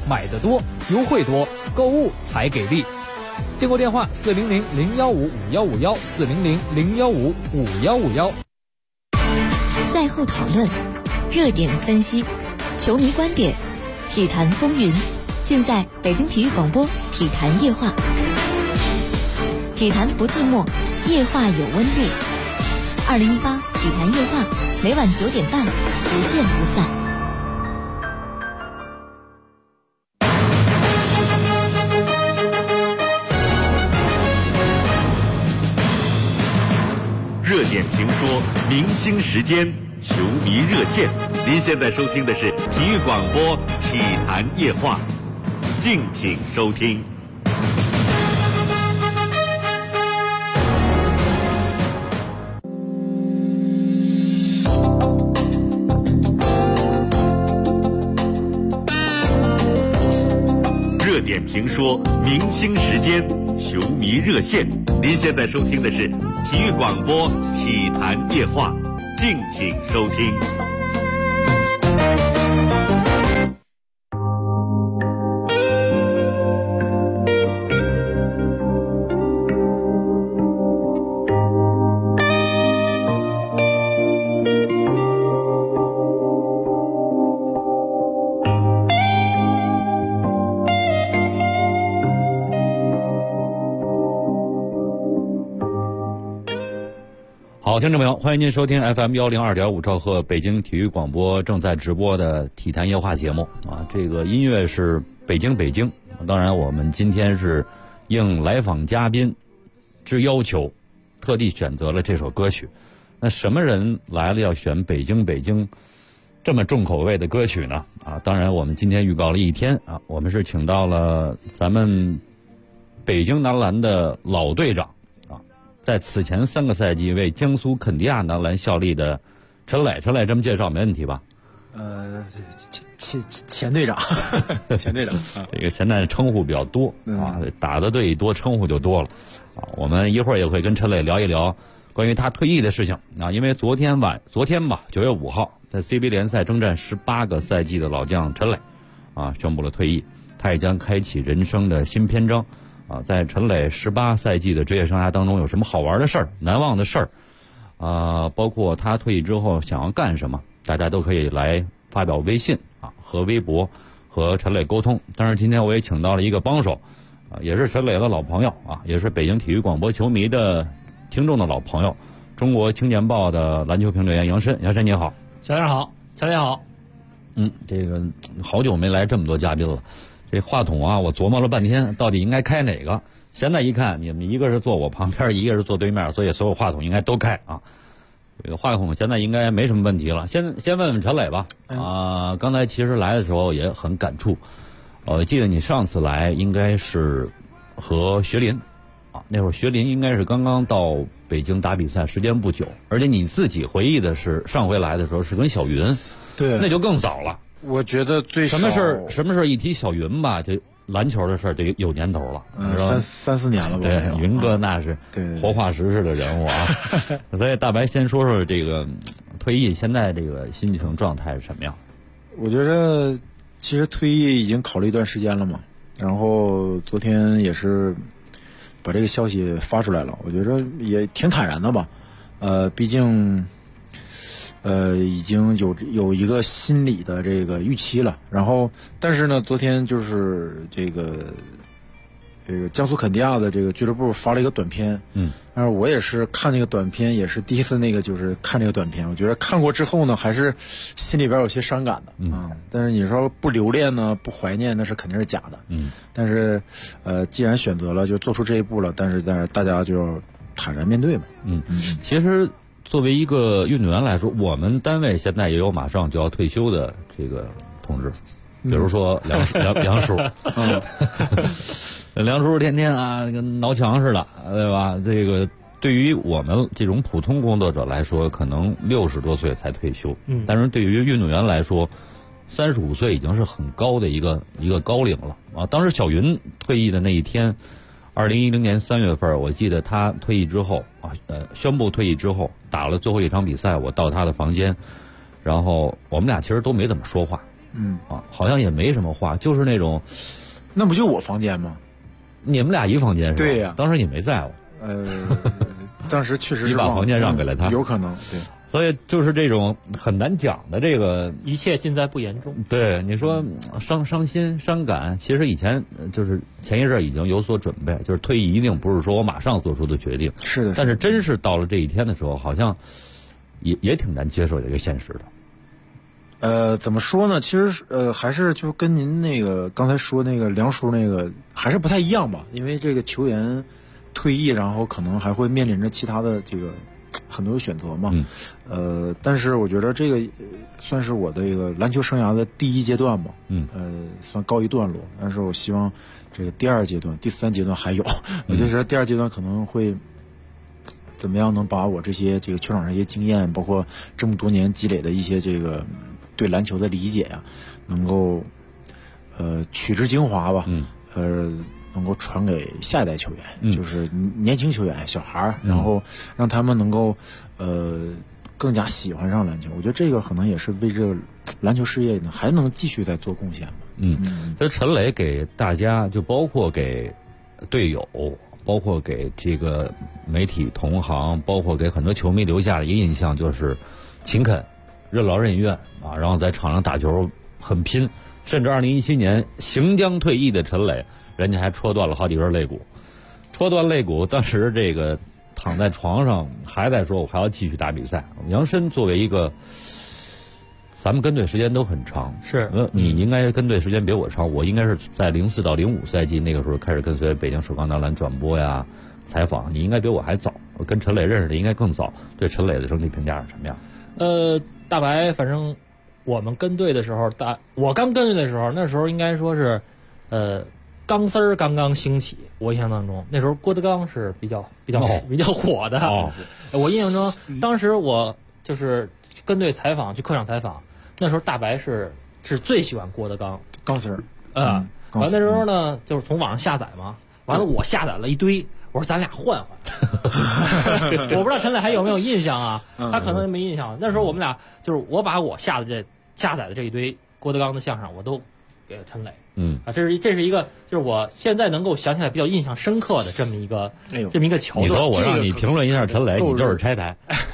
买得多，优惠多，购物才给力。订购电话400-015-5515，400-015-5515。 赛后讨论，热点分析，球迷观点，体坛风云，尽在北京体育广播体坛夜话。体坛不寂寞，夜话有温度。2018体坛夜话，每晚9点半，不见不散。 热点评说，明星时间，球迷热线。您现在收听的是体育广播体坛夜话，敬请收听。热点评说，明星时间，球迷热线。您现在收听的是体育广播体坛夜话，敬请收听。 好，听众朋友，欢迎您收听 FM 102.5兆赫北京体育广播正在直播的体坛夜话节目啊。这个音乐是北京，当然我们今天是应来访嘉宾之要求，特地选择了这首歌曲。那什么人来了要选北京这么重口味的歌曲呢？啊，当然我们今天预告了一天啊，我们是请到了咱们北京男篮的老队长。在此前3个赛季为江苏肯尼亚男篮效力的陈磊，这么介绍没问题吧？ 前队长，前队长， 这个现在称呼比较多啊，打的队多，称呼就多了啊。我们一会儿也会跟陈磊聊一聊关于他退役的事情啊，因为昨天吧，9月5号，在 CBA 联赛征战18个赛季的老将陈磊啊宣布了退役，他也将开启人生的新篇章。啊，在陈磊18赛季的职业生涯当中，有什么好玩的事儿、难忘的事儿？包括他退役之后想要干什么，大家都可以来发表微信啊和微博和陈磊沟通。当然，今天我也请到了一个帮手，也是陈磊的老朋友啊，也是北京体育广播球迷的听众的老朋友，中国青年报的篮球评论员杨申。杨申你好。 小杨好，乔姐好。 这个好久没来这么多嘉宾了。这话筒啊，我琢磨了半天，到底应该开哪个？现在一看，你们一个是坐我旁边，一个是坐对面，所以所有话筒应该都开啊。这个话筒现在应该没什么问题了。先问问陈磊吧。刚才其实来的时候也很感触。记得你上次来应该是和学林啊，那会儿学林应该是刚刚到北京打比赛，时间不久，而且你自己回忆的是上回来的时候是跟小云， 对， 那就更早了。 我觉得最少什么事一提小云吧，这篮球的事就有年头了， 三四年了吧？ 对，云哥那是活化石式的人物啊。所以大白先说说这个退役，现在这个心情状态是什么样？ 我觉得其实退役已经考虑一段时间了嘛，然后昨天也是把这个消息发出来了，我觉得也挺坦然的吧。毕竟。已经有一个心理的这个预期了，然后但是呢，昨天就是这个江苏肯尼亚的这个俱乐部发了一个短片，但是我也是看那个短片，也是第一次就是看这个短片，我觉得看过之后呢，还是心里边有些伤感的但是你说不留恋呢，不怀念，那是肯定是假的，但是既然选择了就做出这一步了，但是大家就要坦然面对嘛， 其实。作为一个运动员来说，我们单位现在也有马上就要退休的这个同志，比如说梁叔，梁叔天天啊跟挠墙似的，对吧？这个对于我们这种普通工作者来说，可能60多岁才退休，但是对于运动员来说，35岁已经是很高的一个高龄了啊。当时小云退役的那一天。2010年3月份，我记得他退役之后啊，宣布退役之后，打了最后一场比赛，我到他的房间，然后我们俩其实都没怎么说话好像也没什么话，就是那种， 那不就我房间吗？ 你们俩一房间是吧？ 对呀， 当时你没在乎。 当时确实是你把房间让给了他， 有可能对。 所以就是这种很难讲的这个， 一切尽在不言中。 对，你说伤心伤感，其实以前就是前一阵已经有所准备，就是退役一定不是说我马上做出的决定， 是的。 但是真是到了这一天的时候，好像也挺难接受这个现实的。 怎么说呢？其实还是就跟您那个刚才说那个梁叔那个还是不太一样吧，因为这个球员退役，然后可能还会面临着其他的这个很多选择嘛。但是我觉得这个算是我的一个篮球生涯的第一阶段吧。算告一段落。但是我希望这个第二阶段、第三阶段还有。我就觉得第二阶段可能会怎么样能把我这些这个球场上一些经验，包括这么多年积累的一些这个对篮球的理解呀，能够取之精华吧。能够传给下一代球员，就是年轻球员、小孩儿，然后让他们能够更加喜欢上篮球。我觉得这个可能也是为这个篮球事业呢还能继续再做贡献吧。 这陈磊给大家，就包括给队友，包括给这个媒体同行，包括给很多球迷留下的一个印象就是勤恳、任劳任怨啊，然后在场上打球很拼，甚至2017年行将退役的陈磊，人家还戳断了好几根肋骨，戳断肋骨，当时这个躺在床上还在说我还要继续打比赛。杨申作为一个，咱们跟队时间都很长， 是你应该跟队时间比我长，我应该是在04到05赛季那个时候开始跟随北京首钢男篮转播呀、采访，你应该比我还早，我跟陈磊认识的应该更早。对陈磊的整体评价是什么样？ 大白，反正我们跟队的时候，我刚跟队的时候，那时候应该说是钢丝儿刚刚兴起，我印象当中那时候郭德纲是比较火的。我印象中当时我就是跟队采访，去客场采访，那时候大白是最喜欢郭德纲钢丝儿。 完了那时候呢，就是从网上下载嘛，完了我下载了一堆，我说咱俩换换。我不知道陈磊还有没有印象啊？他可能没印象。那时候我们俩就是我把我下载的这一堆郭德纲的相声，我都给了陈磊。这是一个就是我现在能够想起来比较印象深刻的这么一个桥段。 你说我让你评论一下陈磊，你就是拆台。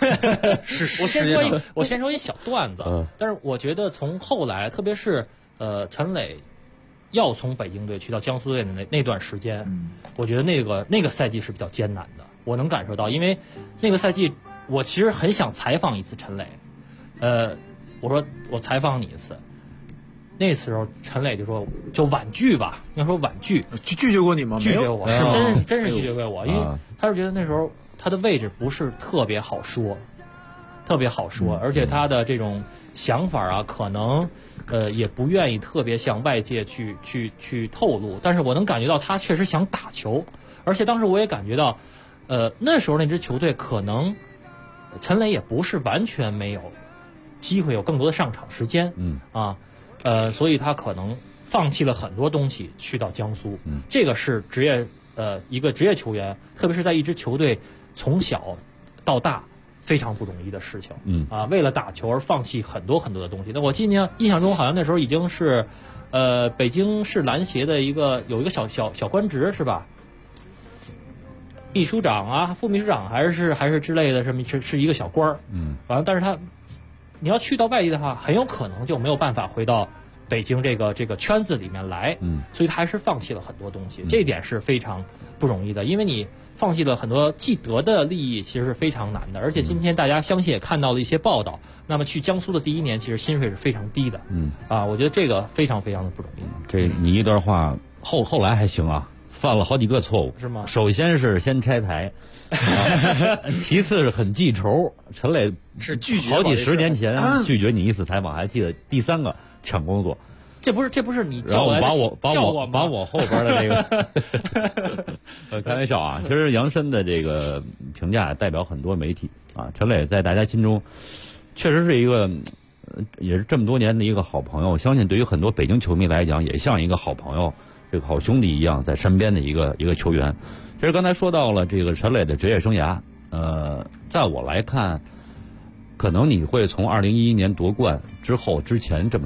我先说一小段子。但是我觉得从后来，特别是陈磊要从北京队去到江苏队的那段时间，我觉得那个赛季是比较艰难的。我能感受到，因为那个赛季我其实很想采访一次陈磊。我说我采访你一次。那时候陈磊就说就婉拒吧，要说婉拒， 拒绝过你吗？ 拒绝我，真是拒绝过我，因为他是觉得那时候他的位置不是特别好说，而且他的这种想法啊，可能也不愿意特别向外界去透露，但是我能感觉到他确实想打球，而且当时我也感觉到，那时候那支球队可能陈磊也不是完全没有机会有更多的上场时间，所以他可能放弃了很多东西去到江苏，这个是一个职业球员，特别是在一支球队从小到大非常不容易的事情，为了打球而放弃很多很多的东西。那我印象中好像那时候已经是，北京市篮协的有一个小官职是吧？秘书长啊，副秘书长还是之类的，是一个小官儿，完了，但是你要去到外地的话，很有可能就没有办法回到北京这个圈子里面来，所以他还是放弃了很多东西，这一点是非常不容易的，因为你放弃了很多既得的利益，其实是非常难的。而且今天大家相信也看到了一些报道，那么去江苏的第一年，其实薪水是非常低的，我觉得这个非常非常的不容易。 这你一段话后来还行啊，犯了好几个错误， 是吗？ 首先是先拆台。其次是很记仇，陈磊是拒绝好几十年前拒绝你一次采访，还记得第3个抢工作， 这不是你叫我来的效果吗？ 把我后边的这个开玩笑啊，其实杨申的这个评价代表很多媒体啊，陈磊在大家心中确实是一个也是这么多年的一个好朋友，我相信对于很多北京球迷来讲也像一个好朋友，这个好兄弟一样在身边的一个球员。其实刚才说到了这个陈磊的职业生涯，在我来看，可能你会从2011年夺冠之前这么算，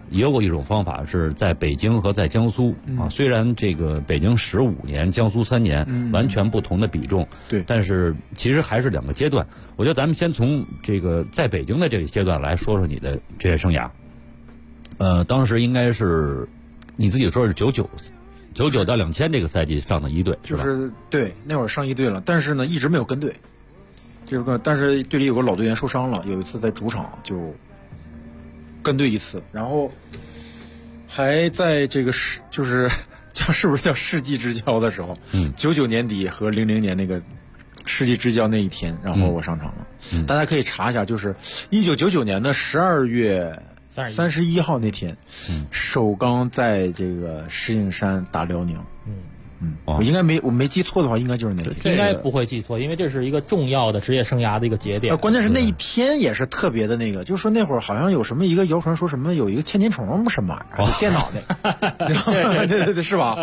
也有过一种方法是在北京和在江苏啊，虽然这个北京15年，江苏3年，完全不同的比重， 对， 但是其实还是2个阶段。我觉得咱们先从这个在北京的这个阶段来说说你的职业生涯。当时应该是你自己说是99到2000这个赛季上的一队， 就是对，那会儿上一队了，但是呢一直没有跟队，但是队里有个老队员受伤了，有一次在主场就跟队一次，然后还在这个就是是不是叫世纪之交的时候，99年底和00年那个世纪之交那一天，然后我上场了。大家可以查一下，就是1999年的12月31号那天，首钢在这个石景山打辽宁。我没记错的话，应该就是那天。 应该不会记错，因为这是一个重要的职业生涯的一个节点。 关键是那一天也是特别的那个，就是说那会儿好像有什么一个谣传说什么有一个千年虫什么玩意儿，电脑的，对，是吧？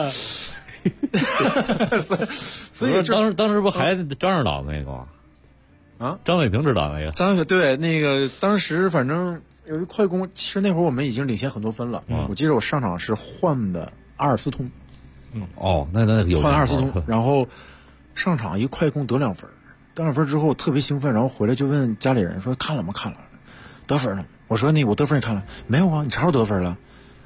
所以当时不还张指导那个吗？啊，张伟平指导那个。 张伟平对那个当时反正有一快攻，其实那会儿我们已经领先很多分了。我记得我上场是换的阿尔斯通。 那有换阿尔斯通，然后上场一快攻得2分，得2分之后特别兴奋，然后回来就问家里人说看了吗？看了，得分了。我说我得分你看了没有啊？你啥时候得分了？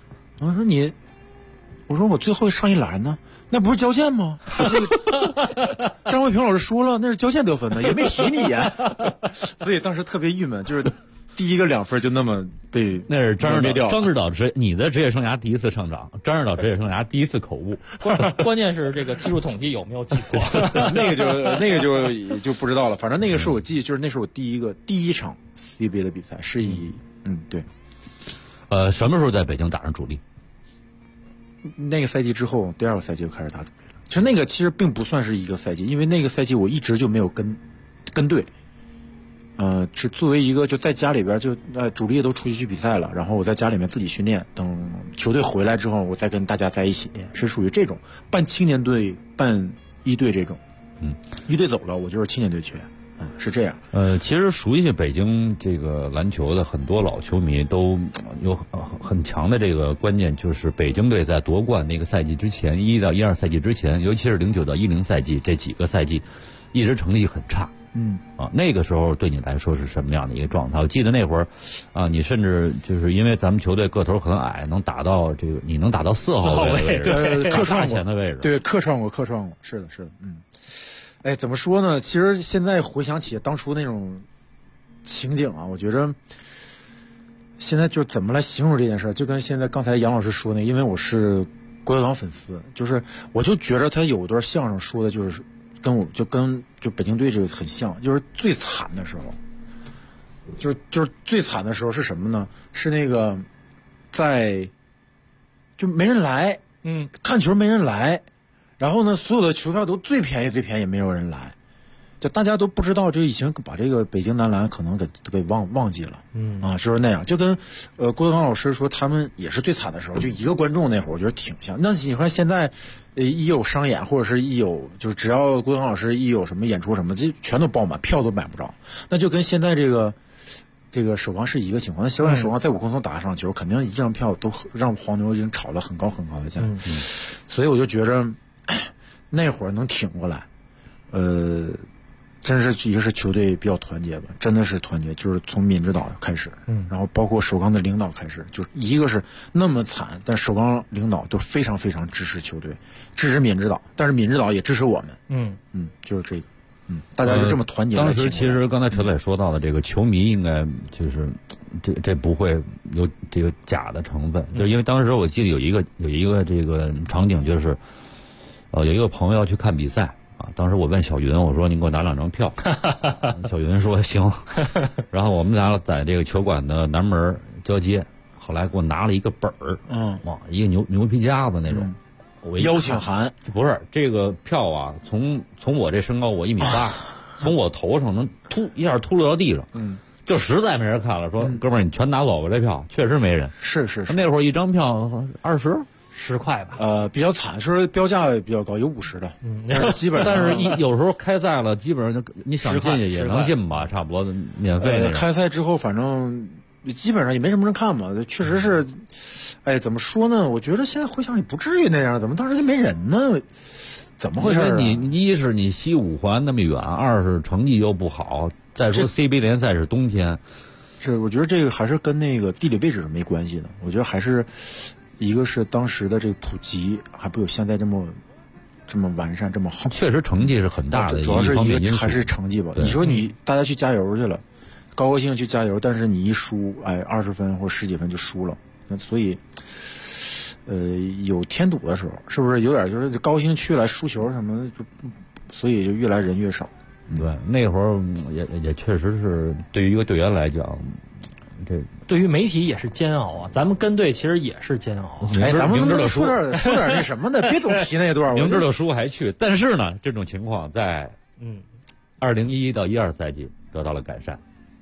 我说我最后上一栏呢，那不是交件吗？张卫平老师说了，那是交件得分的，也没提你呀。所以当时特别郁闷，就是第一个2分就那么被那是张指导你的职业生涯第一次上场，张指导职业生涯第一次口误。 关键是这个技术统计有没有记错？ 那个就不知道了。反正那个是我记，就是那是我第一场 CBA 的比赛，是以对。 什么时候在北京打上主力？ 那个赛季之后，第2个赛季就开始打主力了。其实那个其实并不算是一个赛季，因为那个赛季我一直就没有跟队。是作为一个就在家里边主力都出去比赛了，然后我在家里面自己训练，等球队回来之后我再跟大家在一起，是属于这种办青年队办一队这种。一队走了我就是青年队去，是这样。 其实熟悉北京这个篮球的很多老球迷都有很强的这个观念，就是北京队在夺冠那个赛季之前，11到12赛季之前，尤其是09到10赛季这几个赛季，一直成绩很差。那个时候对你来说是什么样的一个状态？我记得那会儿你甚至就是因为咱们球队个头可能矮，能打到你能打到4号位的位置， 客串前的位置， 对，客串过，是的，怎么说呢？其实现在回想起当初那种情景啊，我觉着现在就怎么来形容这件事，就跟现在刚才杨老师说那，因为我是郭德纲粉丝，就是我就觉着他有段相声说的就是跟北京队这个很像，就是最惨的时候，就是最惨的时候是什么呢？是那个就没人来，看球没人来，然后呢，所有的球票都最便宜，没有人来，就大家都不知道，就已经把这个北京男篮可能给忘记了，就是那样，就跟郭德纲老师说他们也是最惨的时候，就一个观众那会儿，我觉得挺像。那你看现在。一有商演或者是就是只要郭德纲老师一有什么演出什么，这全都爆满，票都买不着。那就跟现在这个首钢是一个情况。那现在首钢在5棵松打上球，肯定一张票都让黄牛已经炒了很高的价。所以我就觉着那会儿能挺过来，真是一个是球队比较团结吧，真的是团结，就是从闵指导开始，然后包括首钢的领导开始，就是一个是那么惨，但首钢领导都非常非常支持球队，支持闵指导，但是闵指导也支持我们，就是这个，大家就这么团结。 当时其实刚才陈磊说到的这个球迷应该就是这不会有这个假的成分，就是因为当时我记得有一个这个场景，就是有一个朋友要去看比赛。当时我问小云，我说您给我拿2张票，小云说行，然后我们俩在这个球馆的南门交接，后来给我拿了一个本儿，一个牛皮夹子那种， 邀请函， 不是这个票啊，从我这身高我1.8米，从我头上能一下秃噜到地上，就实在没人看了，说哥们儿你全拿走吧，这票确实没人， 是， 那会儿一张票20。 10块吧， 比较惨，说标价也比较高，有50的，基本上。 但是有时候开赛了，基本上就你想进去也能进吧，差不多免费的。 开赛之后，反正基本上也没什么人看嘛，确实是，哎，怎么说呢？我觉得现在回想也不至于那样，怎么当时就没人呢？怎么回事啊？ 你一是你西五环那么远，二是成绩又不好，再说 CBA 联赛是冬天， 我觉得这个还是跟那个地理位置是没关系的。我觉得还是一个是当时的这个普及还不有现在这么完善这么好。 确实成绩是很大的， 主要是一个还是成绩吧。你说大家去加油去了，高兴去加油，但是你一输，哎，20分或10几分就输了。那所以，有添堵的时候，是不是有点就是高兴去了输球什么的，所以就越来人越少。 对，那会儿也确实是对于一个队员来讲，这对于媒体也是煎熬啊。咱们跟队其实也是煎熬。 哎，咱们明知道说点那什么的，别总提那段。 明知道输还去，但是呢，这种情况在2011到12赛季得到了改善。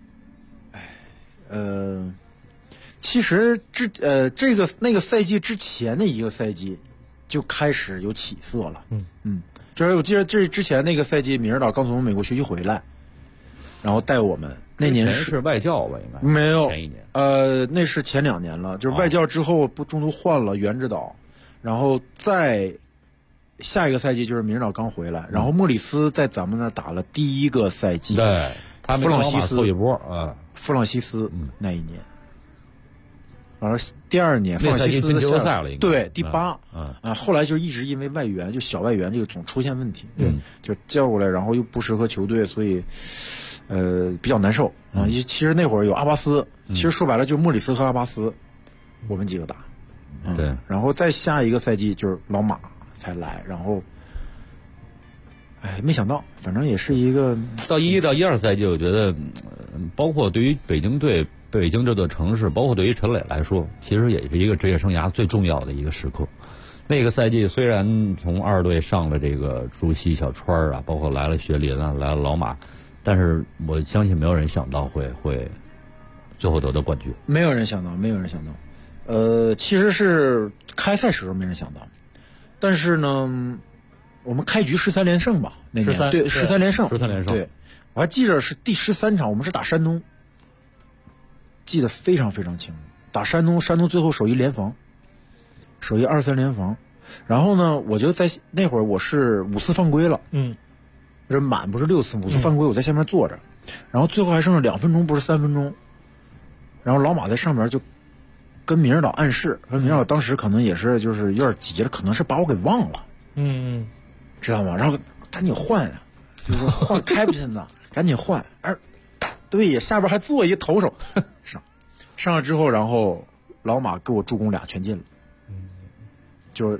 其实那个赛季之前的一个赛季就开始有起色了。就是我记得这之前那个赛季，米尔岛刚从美国学习回来，然后带我们。那年是外教吧？应该没有前一年。 那是前2年了，就是外教之后中途换了原指导，然后再下一个赛季就是米尔岛刚回来，然后莫里斯在咱们那儿打了第一个赛季。 对，他弗朗西斯一波弗朗西斯那一年。完了，第2年弗朗西斯进季后赛了，应该对第8。后来就一直因为外援，就小外援这个总出现问题，对，就叫过来，然后又不适合球队，所以比较难受啊。其实那会儿有阿巴斯，其实说白了就是莫里斯和阿巴斯，我们几个打。 对， 然后再下一个赛季就是老马才来，然后，哎，没想到，反正也是一个到11到12赛季，我觉得，包括对于北京队。北京这座城市，包括对于陈磊来说，其实也是一个职业生涯最重要的一个时刻。那个赛季虽然从2队上了这个朱熹、小川啊，包括来了薛林啊，来了老马，但是我相信没有人想到会最后得到冠军。 没有人想到。其实是开赛时候没人想到，但是呢，我们开局13连胜吧，那年对13连胜，对，我还记着是第13场，我们是打山东。记得非常非常清楚，打山东最后守一联防，守一2-3联防，然后呢，我就在那会儿我是5次犯规了，这满不是6次，5次犯规，我在下面坐着，然后最后还剩了2分钟，不是3分钟，然后老马在上面就跟米尔岛暗示，说米尔岛当时可能也是就是有点急了，可能是把我给忘了，知道吗？然后赶紧换啊，就是换Captain呢，赶紧换，对呀，下边还做一投手，上了之后，然后老马给我助攻2全进了，就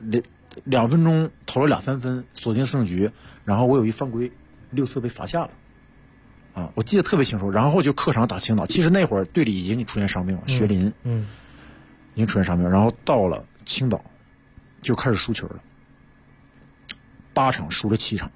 2分钟投了2-3分，锁定胜局。然后我有一犯规，6次被罚下了，我记得特别清楚。然后就客场打青岛，其实那会儿队里已经出现伤病了，薛林，已经出现伤病。然后到了青岛，就开始输球了，8场输了7场。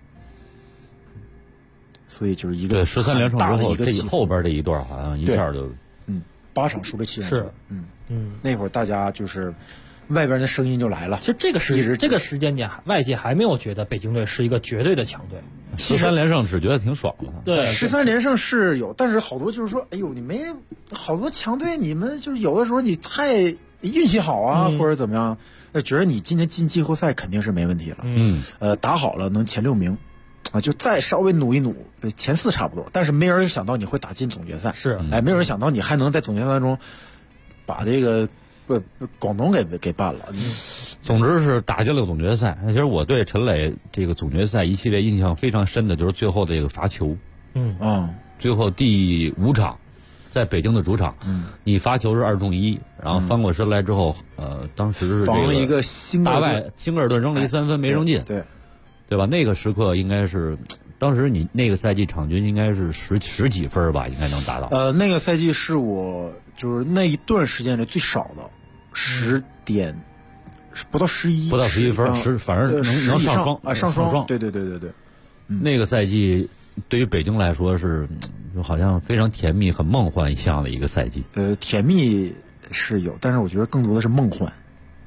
所以就是一个 13连胜之后，这后边这一段好像一下就 ，8场输了7场，那会儿大家就是外边的声音就来了。 其实这个时间点，外界还没有觉得北京队是一个绝对的强队。 13连胜只觉得挺爽的。 对 ，13连胜是有，但是好多就是说，哎呦，你没好多强队，你们就是有的时候你太运气好啊，或者怎么样，觉得你今年进季后赛肯定是没问题了。打好了能前6名。就再稍微努一努，前4差不多，但是没有人想到你会打进总决赛，没有人想到你还能在总决赛当中把这个广东给办了。 总之是打进了总决赛。其实我对陈磊这个总决赛一系列印象非常深的就是最后的这个罚球。最后第5场，在北京的主场，你罚球是2中1，然后翻过身来之后，当时是防了一个大外辛格尔顿扔了一3分没扔进。对吧？那个时刻应该是，当时你那个赛季场均应该是十几分吧，应该能达到。 那个赛季是我就是那一段时间里最少的10点，不到11， 不到11分，反正能上双上双。对。 那个赛季对于北京来说是，就好像非常甜蜜、很梦幻一样的一个赛季。 甜蜜是有，但是我觉得更多的是梦幻。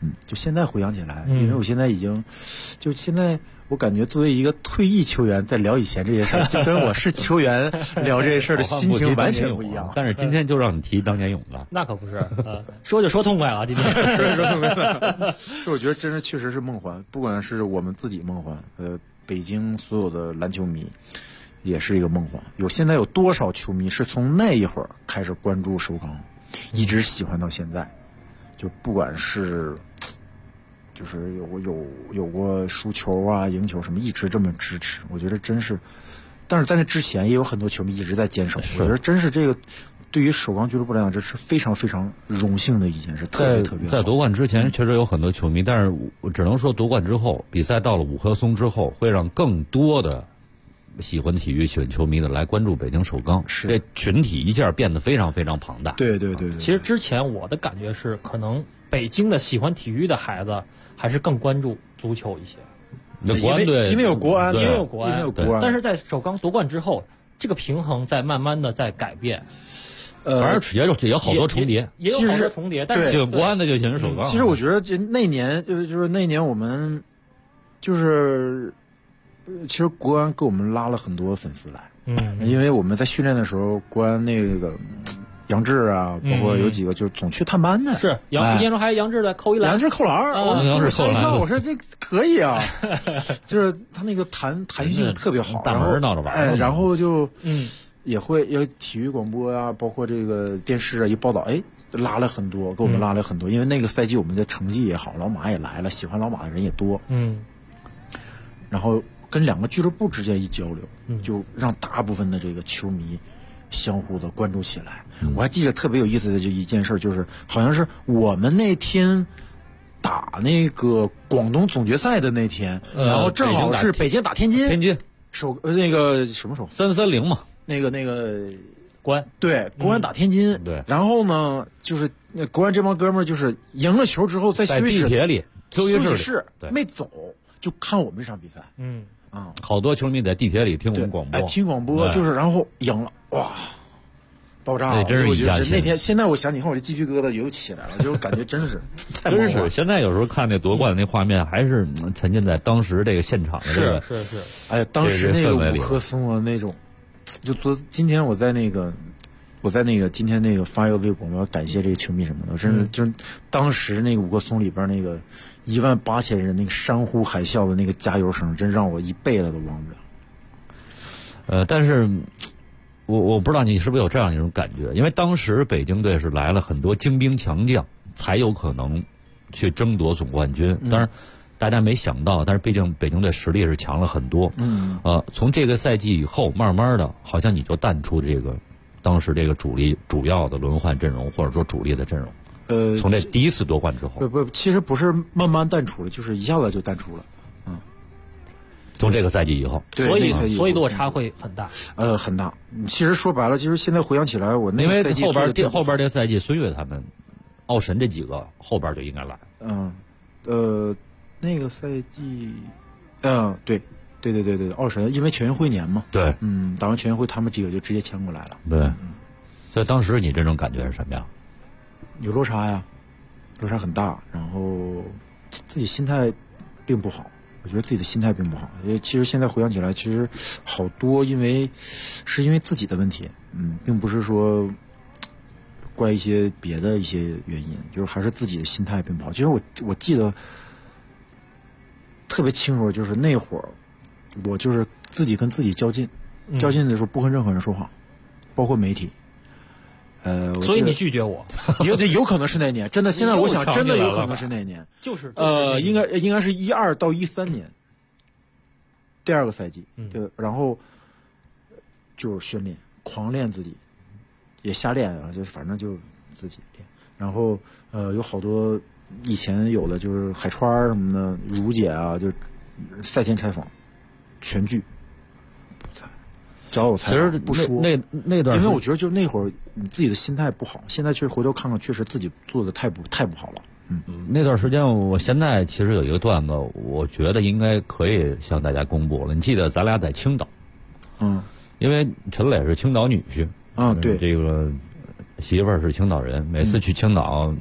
就现在回想起来，因为我现在已经，就现在我感觉作为一个退役球员在聊以前这些事儿，就跟我是球员聊这些事儿的心情完全不一样。 但是今天就让你提当年勇了， 那可不是，说就说痛快了，今天说痛快了。是我觉得真是确实是梦幻，不管是我们自己梦幻，北京所有的篮球迷也是一个梦幻。现在有多少球迷是从那一会儿开始关注首钢，一直喜欢到现在，就不管是。就是有过输球啊、赢球什么，一直这么支持，我觉得真是。但是在那之前，也有很多球迷一直在坚守。我觉得真是这个，对于首钢俱乐部来讲，这是非常非常荣幸的一件事，特别特别好。 在夺冠之前，确实有很多球迷，但是我只能说，夺冠之后，比赛到了五棵松之后，会让更多的喜欢体育、喜欢球迷的来关注北京首钢，这群体一下变得非常非常庞大。 对。 其实之前我的感觉是，可能北京的喜欢体育的孩子还是更关注足球一些。 国安队因为有国安， 因为有国安。 但是在首钢夺冠之后，这个平衡在慢慢的在改变。 反正也有好多重叠， 也有好多重叠，但是喜欢国安的就喜欢首钢。 其实我觉得那年就是那年我们就是。其实国安给我们拉了很多粉丝来，因为我们在训练的时候，国安那个杨志啊，包括有几个就是总去探班的， 是杨时还杨志的扣一篮， 杨志扣篮儿， 杨志扣篮， 我说这可以啊，就是他那个弹性特别好， 大门闹着玩， 然后就也会有体育广播啊，包括这个电视啊一报道，拉了很多，给我们拉了很多，因为那个赛季我们的成绩也好，老马也来了，喜欢老马的人也多，然后。跟两个俱乐部之间一交流，就让大部分的这个球迷相互的关注起来。我还记得特别有意思的就一件事，就是好像是我们那天打那个广东总决赛的那天，然后正好是北京打天津，那个什么时候 3-3-0嘛， 那个国安对国安打天津， 对， 然后呢就是国安这帮哥们儿就是赢了球之后在休息地铁里休息室没走，就看我们这场比赛， 好多球迷在地铁里听我们广播， 听广播就是然后赢了，哇，爆炸了！ 真是一家亲。 那天现在我想起后，我这鸡皮疙瘩又起来了，就是感觉真是太真是。现在有时候看那夺冠那画面，还是沉浸在当时这个现场的这个是。 哎呀，当时那个五棵松啊，那种，就今天我在那个今天那个发一个微博，我要感谢这个球迷什么的，我真是就当时那个五棵松里边那个18000人那个山呼海啸的那个加油声，真让我一辈子都忘不了。 但是我不知道你是不是有这样一种感觉，因为当时北京队是来了很多精兵强将，才有可能去争夺总冠军。当然，大家没想到，但是毕竟北京队实力是强了很多。从这个赛季以后，慢慢的，好像你就淡出这个。当时这个主要的轮换阵容，或者说主力的阵容，从这第一次夺冠之后， 不，其实不是慢慢淡出了，就是一下子就淡出了， 从这个赛季以后， 所以落差会很大， 很大。其实说白了，就是现在回想起来，我那个赛季后边这个赛季，孙悦他们、奥神这几个后边就应该来， 那个赛季，对，奥神因为全运会年嘛， 对， 打完全运会他们几个就直接签过来了， 对，所以当时你这种感觉是什么样？ 有落差呀，落差很大，然后自己心态并不好，我觉得自己的心态并不好，因为其实现在回想起来，其实好多因为自己的问题，并不是说怪一些别的一些原因，就是还是自己的心态并不好。其实我记得特别清楚，就是那会儿。我就是自己跟自己较劲的时候不跟任何人说话，包括媒体。 所以你拒绝我？ 有可能是那年，真的。现在我想，真的有可能是那年。 就是应该是12到13年，第2个赛季。对，然后就是训练，狂练自己，也瞎练啊，就反正就自己练。然后有好多以前有的就是海川什么的，如姐啊，就赛前采访。全剧不采，找我采访不说。 那段， 因为我觉得就那会儿你自己的心态不好，现在确实回头看看，确实自己做的太不好了。 那段时间，我现在其实有一个段子，我觉得应该可以向大家公布了。你记得咱俩在青岛，因为陈磊是青岛女婿， 对， 这个媳妇儿是青岛人，每次去青岛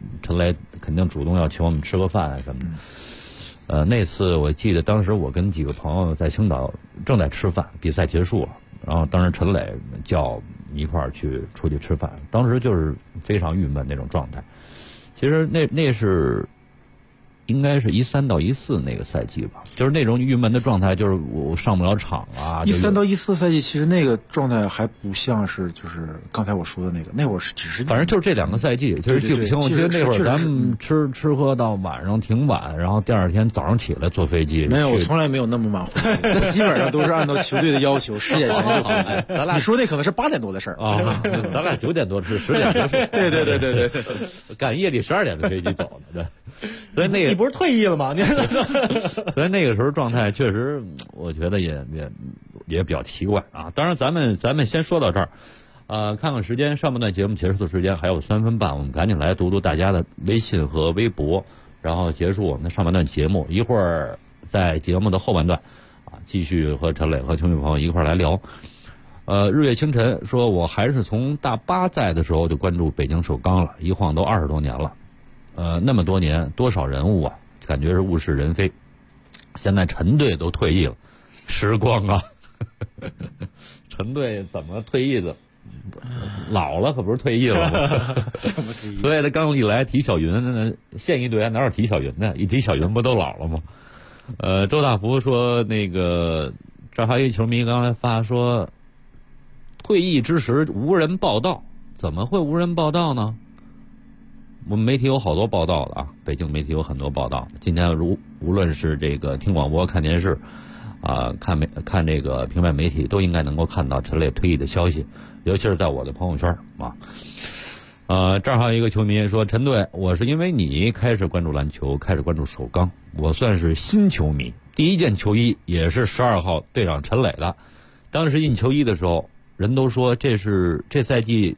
陈雷肯定主动要请我们吃个饭啊什么的。那次我记得当时我跟几个朋友在青岛正在吃饭，比赛结束了，然后当时陈磊叫一块儿出去吃饭，当时就是非常郁闷那种状态。其实那是应该是13到14那个赛季吧，就是那种郁闷的状态，就是我上不了场啊。 13到14赛季，其实那个状态还不像是就是刚才我说的那会儿是只是， 反正就是这2个赛季，其实记不清。我记得那会儿咱们吃喝到晚上挺晚，然后第二天早上起来坐飞机。 没有，我从来没有那么晚回去，基本上都是按照球队的要求10点前就回去。咱俩你说那可能是8点多的事儿啊，咱俩9点多吃10点多吃。 对， 赶夜里12点的飞机走的这。所以那个你不是退役了吗？ 所以那个时候状态确实，我觉得也比较奇怪啊。当然，咱们先说到这儿，看看时间，上半段节目结束的时间还有3分半，我们赶紧来读读大家的微信和微博，然后结束我们的上半段节目。一会儿在节目的后半段，继续和陈磊和球迷朋友一块儿来聊。日月清晨说，我还是从大8在的时候就关注北京首钢了，一晃都20多年了。那么多年，多少人物啊，感觉是物是人非。现在陈队都退役了，时光啊，陈队怎么退役的？老了可不是退役了吗？ 怎么退役？ 所以他刚一来提小云，现役队员哪有提小云的？一提小云不都老了吗？周大福说，那个这还有一球迷刚才发说，退役之时无人报道，怎么会无人报道呢？我们媒体有好多报道的啊，北京媒体有很多报道。今天无论是这个听广播、看电视，看这个平面媒体，都应该能够看到陈磊退役的消息，尤其是在我的朋友圈啊。这儿还有一个球迷说，陈队，我是因为你开始关注篮球，开始关注首钢，我算是新球迷。第一件球衣也是12号队长陈磊的，当时印球衣的时候，人都说这是这赛季。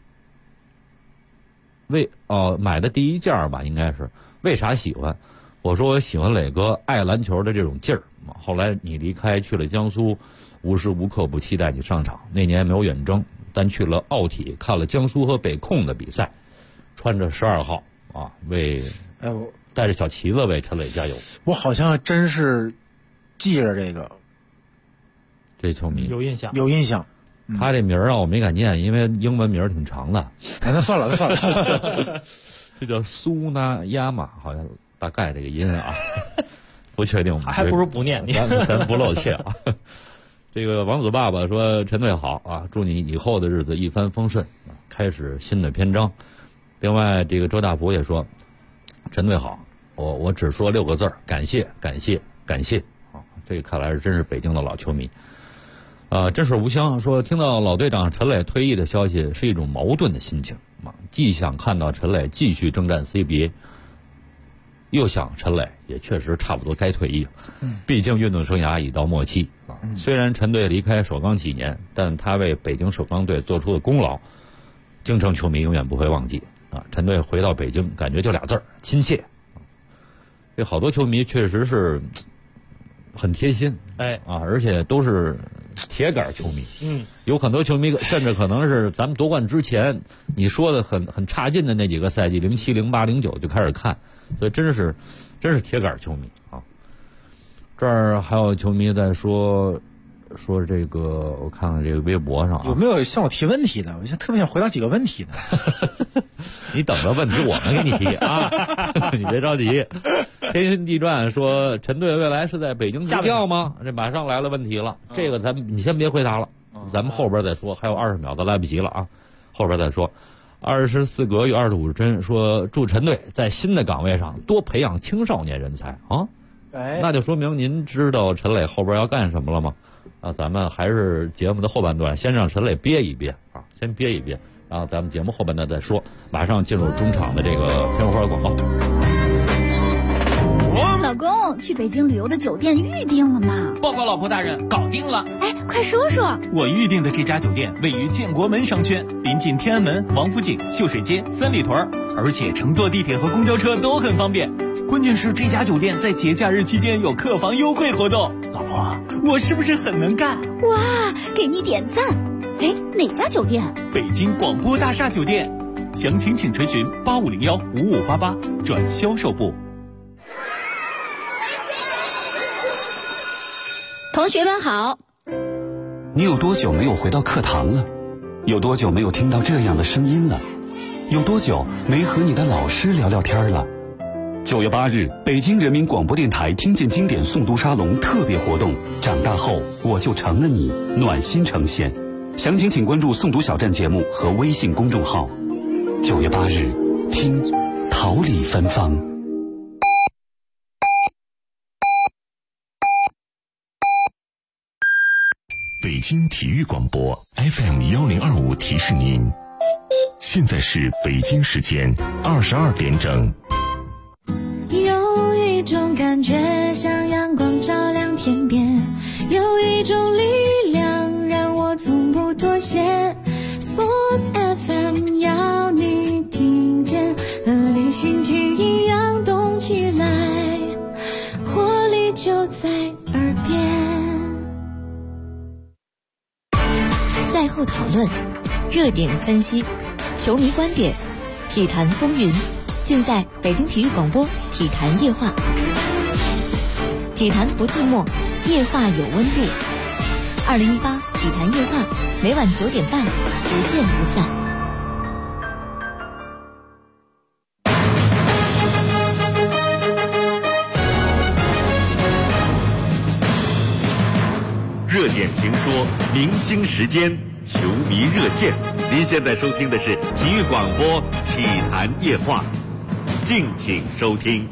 买的第一件吧，应该是为啥喜欢？我说我喜欢磊哥爱篮球的这种劲儿。后来你离开去了江苏，无时无刻不期待你上场。那年没有远征，但去了奥体看了江苏和北控的比赛，穿着12号啊，带着小旗子为陈磊加油。 我好像真是记着这个， 这球迷有印象。 他这名儿我没敢念，因为英文名儿挺长的。 那算了。 这叫苏纳亚马，好像大概这个音啊，不确定。 还不如不念， 咱不露怯啊。这个王子爸爸说：“陈队好啊，祝你以后的日子一帆风顺，开始新的篇章。”另外，这个周大福也说：“陈队好，我只说6个字儿，感谢啊！这个看来是真是北京的老球迷。”真水无香说，听到老队长陈磊退役的消息是一种矛盾的心情啊，既想看到陈磊继续征战 CBA， 又想陈磊也确实差不多该退役了，毕竟运动生涯已到末期啊。虽然陈队离开首钢几年，但他为北京首钢队做出的功劳，京城球迷永远不会忘记啊。陈队回到北京，感觉就俩字儿：亲切。这好多球迷确实是很贴心，而且都是铁杆球迷，有很多球迷甚至可能是咱们夺冠之前你说的很差劲的那几个赛季07、08、09就开始看，所以真是铁杆球迷啊。这儿还有球迷在说这个，我看看这个微博上有没有向我提问题的？我现在特别想回答几个问题呢。 你等着问题我们给你提啊，你别着急。天旋地转说陈队未来是在北京执教吗？这马上来了问题了，这个你先别回答了，咱们后边再说，还有20秒都来不及了啊，后边再说。24格与25针说，祝陈队在新的岗位上多培养青少年人才啊。那就说明您知道陈磊后边要干什么了吗？咱们还是节目的后半段，先让陈磊憋一憋啊，先憋一憋，然后咱们节目后半段再说。马上进入中场的这个片花广告。 老公，去北京旅游的酒店预定了吗？ 报告老婆大人，搞定了。 哎，快说说。 我预定的这家酒店位于建国门商圈，临近天安门、王府井、秀水街、三里屯，而且乘坐地铁和公交车都很方便。关键是这家酒店在节假日期间有客房优惠活动。老婆，我是不是很能干？ 哇，给你点赞。哎，哪家酒店？ 北京广播大厦酒店。 详情请垂询8501-5588转销售部。 同学们好。 你有多久没有回到课堂了？有多久没有听到这样的声音了？有多久没和你的老师聊聊天了？9月8日，北京人民广播电台听见经典诵读沙龙特别活动，长大后我就成了你，暖心呈现。详情请关注诵读小站节目和微信公众号。9月8日，听桃李芬芳。 北京体育广播 FM1025提示您，现在是北京时间22点整。 有一种感觉像阳光照亮天边，有一种力量让我从不妥协。 Sports FM 要你听见，和你心情一样动起来，活力就在耳边。 赛后讨论，热点分析，球迷观点，体坛风云，尽在北京体育广播体坛夜话。体坛不寂寞，夜话有温度。2018体坛夜话，每晚9点半，不见不散。 热点评说，明星时间，球迷热线。您现在收听的是体育广播体坛夜话，敬请收听。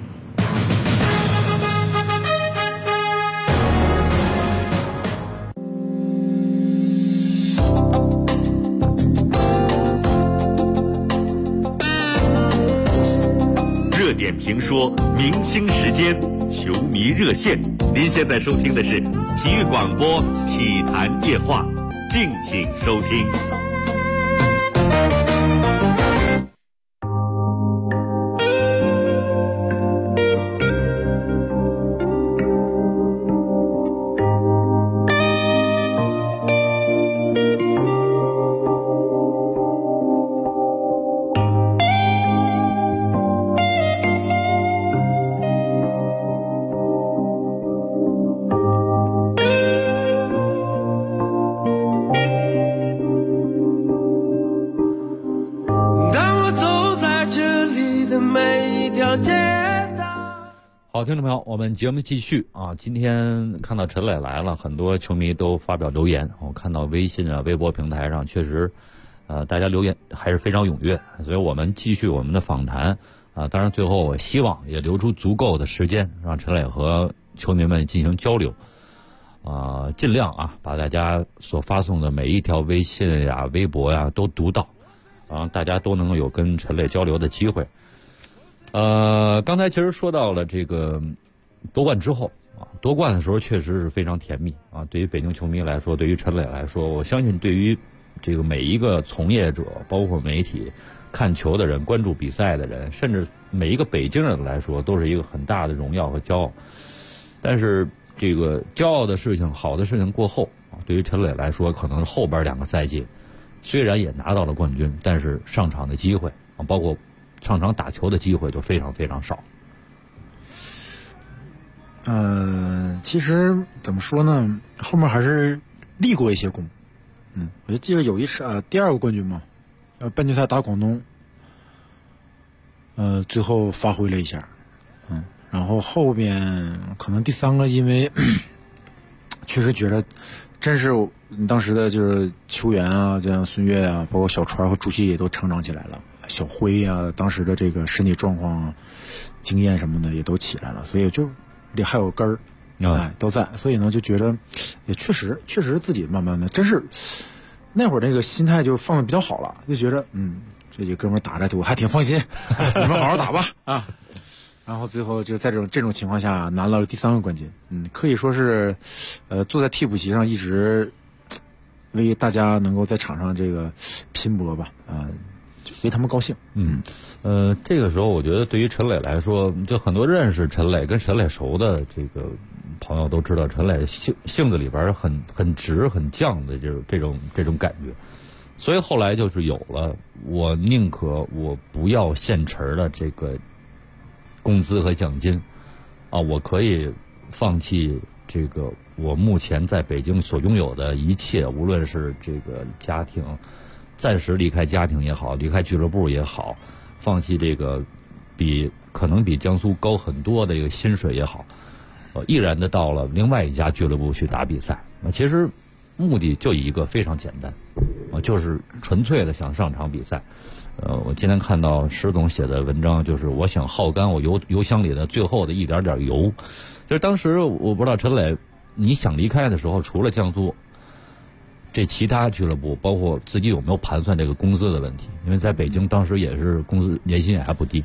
热点评说，明星时间，球迷热线。您现在收听的是体育广播体坛夜话，敬请收听。 好，听众朋友，我们节目继续啊！今天看到陈磊来了，很多球迷都发表留言。我看到微信啊、微博平台上，确实，大家留言还是非常踊跃，所以我们继续我们的访谈啊。当然，最后我希望也留出足够的时间，让陈磊和球迷们进行交流，尽量啊把大家所发送的每一条微信呀、微博呀都读到，大家都能够有跟陈磊交流的机会。刚才其实说到了这个夺冠之后啊，夺冠的时候确实是非常甜蜜啊。对于北京球迷来说，对于陈磊来说，我相信对于这个每一个从业者，包括媒体、看球的人、关注比赛的人，甚至每一个北京人来说，都是一个很大的荣耀和骄傲。但是这个骄傲的事情、好的事情过后啊，对于陈磊来说，可能后边2个赛季虽然也拿到了冠军，但是上场的机会啊，包括上场打球的机会就非常非常少。 其实怎么说呢，后面还是立过一些功。我就记得有一次第2个冠军嘛，半决赛打广东，最后发挥了一下，然后后边可能第3个，因为确实觉得真是当时的就是球员啊，这样孙悦啊，包括小川和朱熹也都成长起来了。小辉啊，当时的这个身体状况啊、经验什么的也都起来了，所以就还有根儿，都在，所以呢就觉得也确实自己慢慢的，真是那会儿那个心态就放的比较好了，就觉得这几哥们打着我还挺放心，你们好好打吧啊。然后最后就在这种情况下拿到了第3个冠军，可以说是坐在替补席上一直为大家能够在场上这个拼搏吧为他们高兴。 这个时候我觉得对于陈磊来说，就很多认识陈磊跟陈磊熟的这个朋友都知道，陈磊性子里边很直很犟的这种感觉所以后来就是有了，我宁可我不要现成的这个工资和奖金，啊，我可以放弃这个我目前在北京所拥有的一切，无论是这个家庭，暂时离开家庭也好，离开俱乐部也好，放弃这个可能比江苏高很多的一个薪水也好，毅然的到了另外一家俱乐部去打比赛。其实目的就一个，非常简单，就是纯粹的想上场比赛。我今天看到石总写的文章，就是我想耗干我油箱里的最后的一点点油。就是当时我不知道陈磊，你想离开的时候，除了江苏，这其他俱乐部，包括自己有没有盘算这个工资的问题？因为在北京当时也是工资年薪也还不低。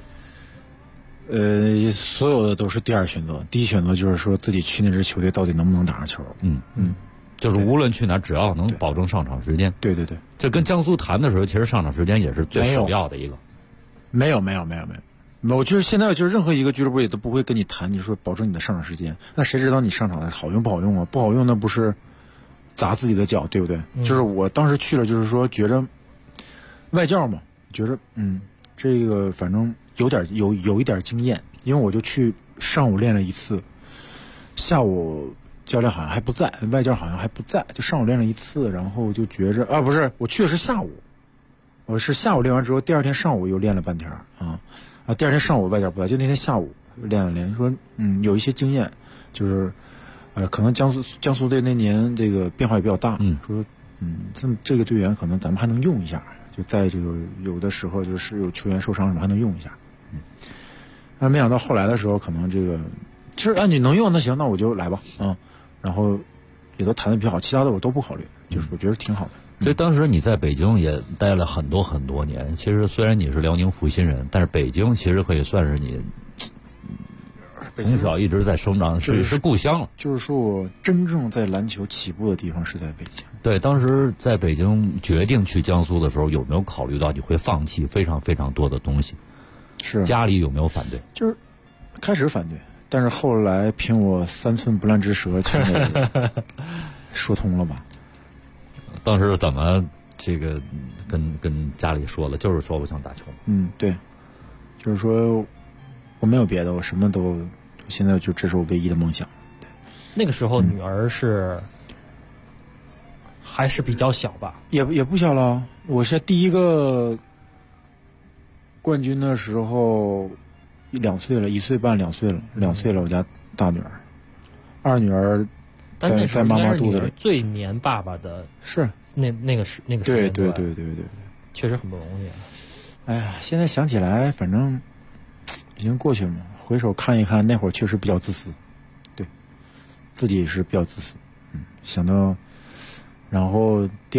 所有的都是第二选择，第一选择就是说自己去那支球队到底能不能打上球。 就是无论去哪儿，只要能保证上场时间。 对对对， 这跟江苏谈的时候，其实上场时间也是最首要的一个。 没有，我就是现在就是任何一个俱乐部也都不会跟你谈，你说保证你的上场时间，那谁知道你上场的好用不好用啊？不好用那不是砸自己的脚，对不对？就是我当时去了，就是说觉着外教嘛，觉着这个反正有一点经验，因为我就去上午练了一次，下午教练好像还不在，外教好像还不在，就上午练了一次，然后就觉着不是，我去的是下午，我是下午练完之后，第二天上午又练了半天第二天上午外教不在，就那天下午练了练，说有一些经验，就是可能江苏队那年这个变化也比较大，说这个队员可能咱们还能用一下，就在这个有的时候就是有球员受伤什么还能用一下，没想到后来的时候可能这个其实你能用那行，那我就来吧然后也都谈得比较好，其他的我都不考虑，就是我觉得挺好的。 所以当时你在北京也待了很多很多年，其实虽然你是辽宁阜新人，但是北京其实可以算是你从小一直在生长，是故乡了。 就是说我真正在篮球起步的地方是在北京。 对，当时在北京决定去江苏的时候，有没有考虑到你会放弃非常非常多的东西？ 是家里有没有反对？ 就是开始反对，但是后来凭我3寸不烂之舌，全给说通了吧。 当时怎么这个跟家里说了，就是说我想打球。 对，就是说我没有别的，我什么都，现在就这是我唯一的梦想。对， 那个时候女儿是还是比较小吧？ 也不小了，我是第一个冠军的时候2岁了，1岁半2岁了，2岁了，我家大女儿，二女儿。 但那时候在妈妈肚子里最黏爸爸的是那个时间对， 确实很不容易。 哎呀，现在想起来，反正已经过去了嘛。回首看一看，那会儿确实比较自私，对自己是比较自私。想到，然后第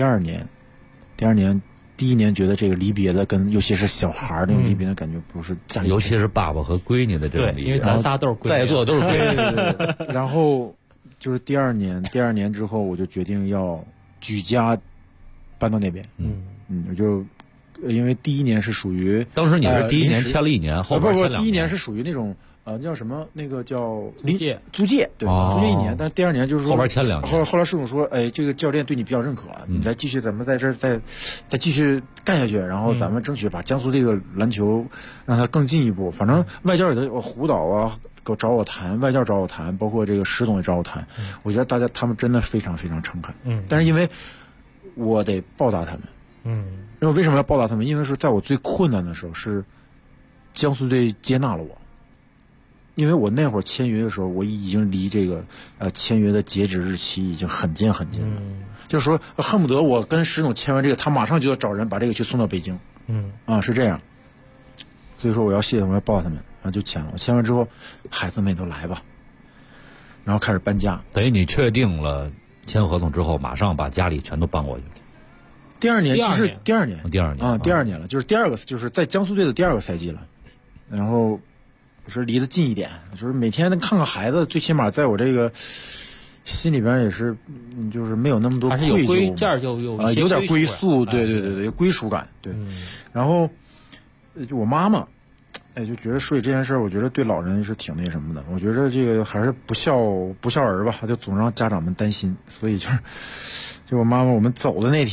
一年觉得这个离别的尤其是小孩那种离别的感觉不是家里， 尤其是爸爸和闺女的这种离别， 因为咱仨都是闺女， 在座都是闺女。 对。然后。就是第二年之后，我就决定要举家搬到那边。我就因为第一年是属于当时你是第一年签了1年，后边签2年。 第一年是属于那种叫什么？那个叫租借， 对，租借1年。但第二年就是说后边签2年。 后来施总说，这个教练对你比较认可，你再继续，咱们在这儿再继续干下去，然后咱们争取把江苏这个篮球让它更进一步。反正外教也的胡导啊。找我谈，外教找我谈，包括这个石总也找我谈。我觉得他们真的非常非常诚恳。但是因为我得报答他们。因为为什么要报答他们？因为是在我最困难的时候，是江苏队接纳了我。因为我那会儿签约的时候，我已经离这个签约的截止日期已经很近很近了。就是说，恨不得我跟石总签完这个，他马上就要找人把这个去送到北京。是这样。所以说我要谢谢他们，我要报答他们。然后就签了，我签完之后，孩子们也都来吧，然后开始搬家。 等于你确定了签合同之后，马上把家里全都搬过去。 第二年了，就是第二个，就是在江苏队的第2个赛季了。然后我说离得近一点，就是每天看看孩子，最起码在我这个心里边也是，就是没有那么多愧疚， 这儿就有点归宿，对，有归属感，对。然后就我妈妈。就觉得说起这件事儿，我觉得对老人是挺那什么的。我觉得这个还是不孝儿吧，就总让家长们担心。所以就我妈妈，我们走的那天，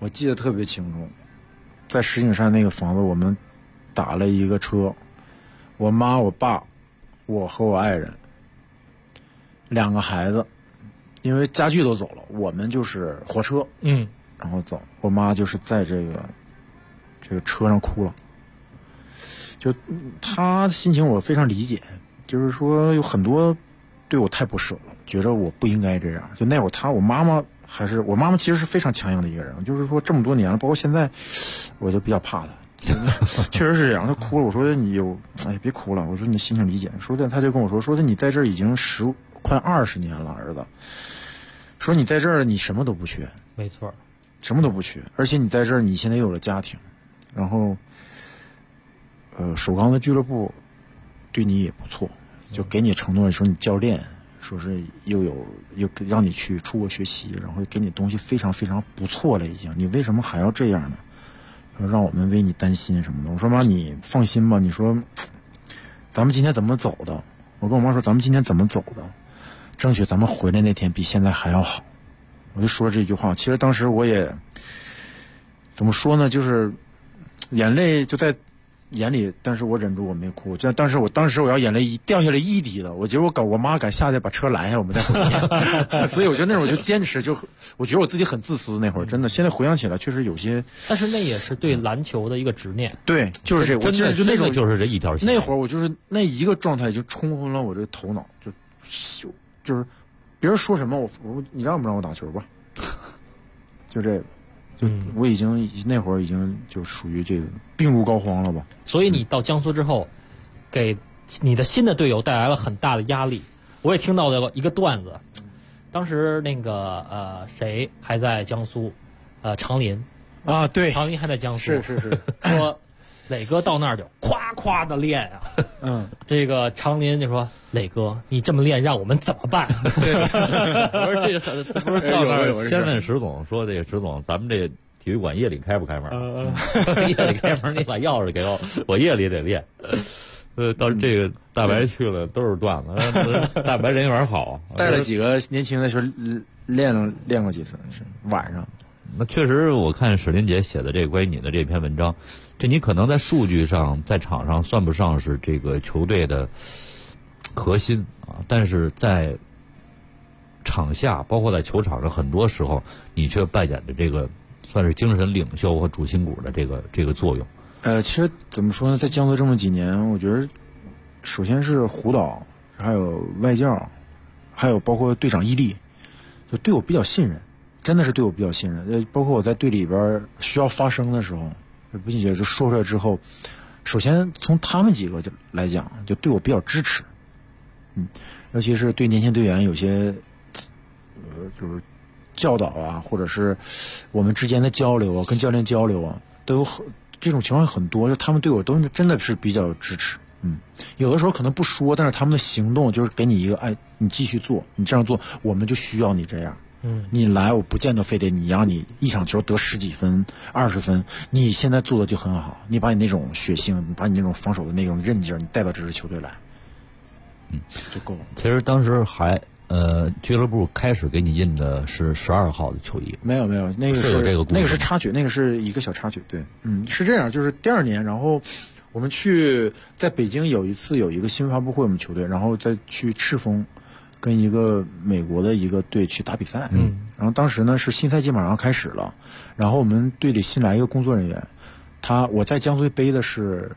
我记得特别清楚，在石景山那个房子，我们打了一个车，我妈、我爸、我和我爱人，2个孩子，因为家具都走了，我们就是火车，然后走。我妈就是在这个车上哭了，就她心情我非常理解，就是说有很多对我太不舍了，觉着我不应该这样。就那会儿我妈妈其实是非常强硬的一个人，就是说这么多年了，包括现在，我就比较怕她。确实是这样，她哭了。我说别哭了，我说你心情理解。说的，她就跟我说的你在这儿已经快20年了，儿子。说你在这儿你什么都不缺， 没错， 什么都不缺，而且你在这儿你现在又有了家庭，然后首钢的俱乐部对你也不错，就给你承诺说你教练，说是又让你去出国学习，然后给你东西非常非常不错了已经，你为什么还要这样呢？说让我们为你担心什么的。我说妈，你放心吧，你说咱们今天怎么走的？我跟我妈说咱们今天怎么走的，争取咱们回来那天比现在还要好。我就说了这句话。其实当时我也怎么说呢，就是眼泪就在眼里，但是我忍住我没哭。当时我要眼泪掉下来1滴的，我觉得我妈敢下去把车拦下，我们再回去。所以我觉得那会儿我就坚持，我觉得我自己很自私那会儿，真的。现在回想起来，确实有些， 但是那也是对篮球的一个执念。 对，就是这，我就那种就是这一条线。 那会儿我就是那一个状态就冲昏了我这头脑，就是别人说什么你让不让我打球吧，就这个。就我那会儿已经就属于这个病入膏肓了吧。 所以你到江苏之后，给你的新的队友带来了很大的压力。我也听到了一个段子，当时那个谁还在江苏，常林啊，对， 常林还在江苏， 是说磊哥到那儿就夸夸的练啊，这个常林就说磊哥你这么练让我们怎么办？我说这不是到那儿先问石总说，这个石总咱们这体育馆夜里开不开门？夜里开门，你把钥匙给我夜里得练。到这个大白去了都是段子，大白人缘好， 带了几个年轻的时候练过几次，是晚上。 那确实，我看史林杰写的这个关于你的这篇文章，这你可能在数据上、在场上算不上是这个球队的核心啊，但是在场下，包括在球场上，很多时候你却扮演着这个算是精神领袖和主心骨的这个作用。 其实怎么说呢，在江苏这么几年，我觉得首先是胡导，还有外教，还有包括队长伊利，就对我比较信任。真的是对我比较信任，包括我在队里边需要发声的时候，并且就说出来之后，首先从他们几个来讲，就对我比较支持，尤其是对年轻队员有些，就是教导啊，或者是我们之间的交流啊，跟教练交流啊，都有这种情况很多，就他们对我都真的是比较支持，有的时候可能不说，但是他们的行动就是给你一个你继续做，你这样做，我们就需要你这样。你来，我不见得非得你让你一场球得10几分、20分，你现在做的就很好。你把你那种血性，你把你那种防守的那种韧劲儿，你带到这支球队来，就够了。 其实当时俱乐部开始给你印的是12号的球衣， 没有，那个是有这个故事， 那个是插曲，那个是一个小插曲。对，是这样，就是第2年，然后我们在北京有一次有一个新闻发布会，我们球队，然后再去赤峰。跟一个美国的一个队去打比赛，然后当时呢是新赛季马上开始了，然后我们队里新来一个工作人员，我在江苏队背的是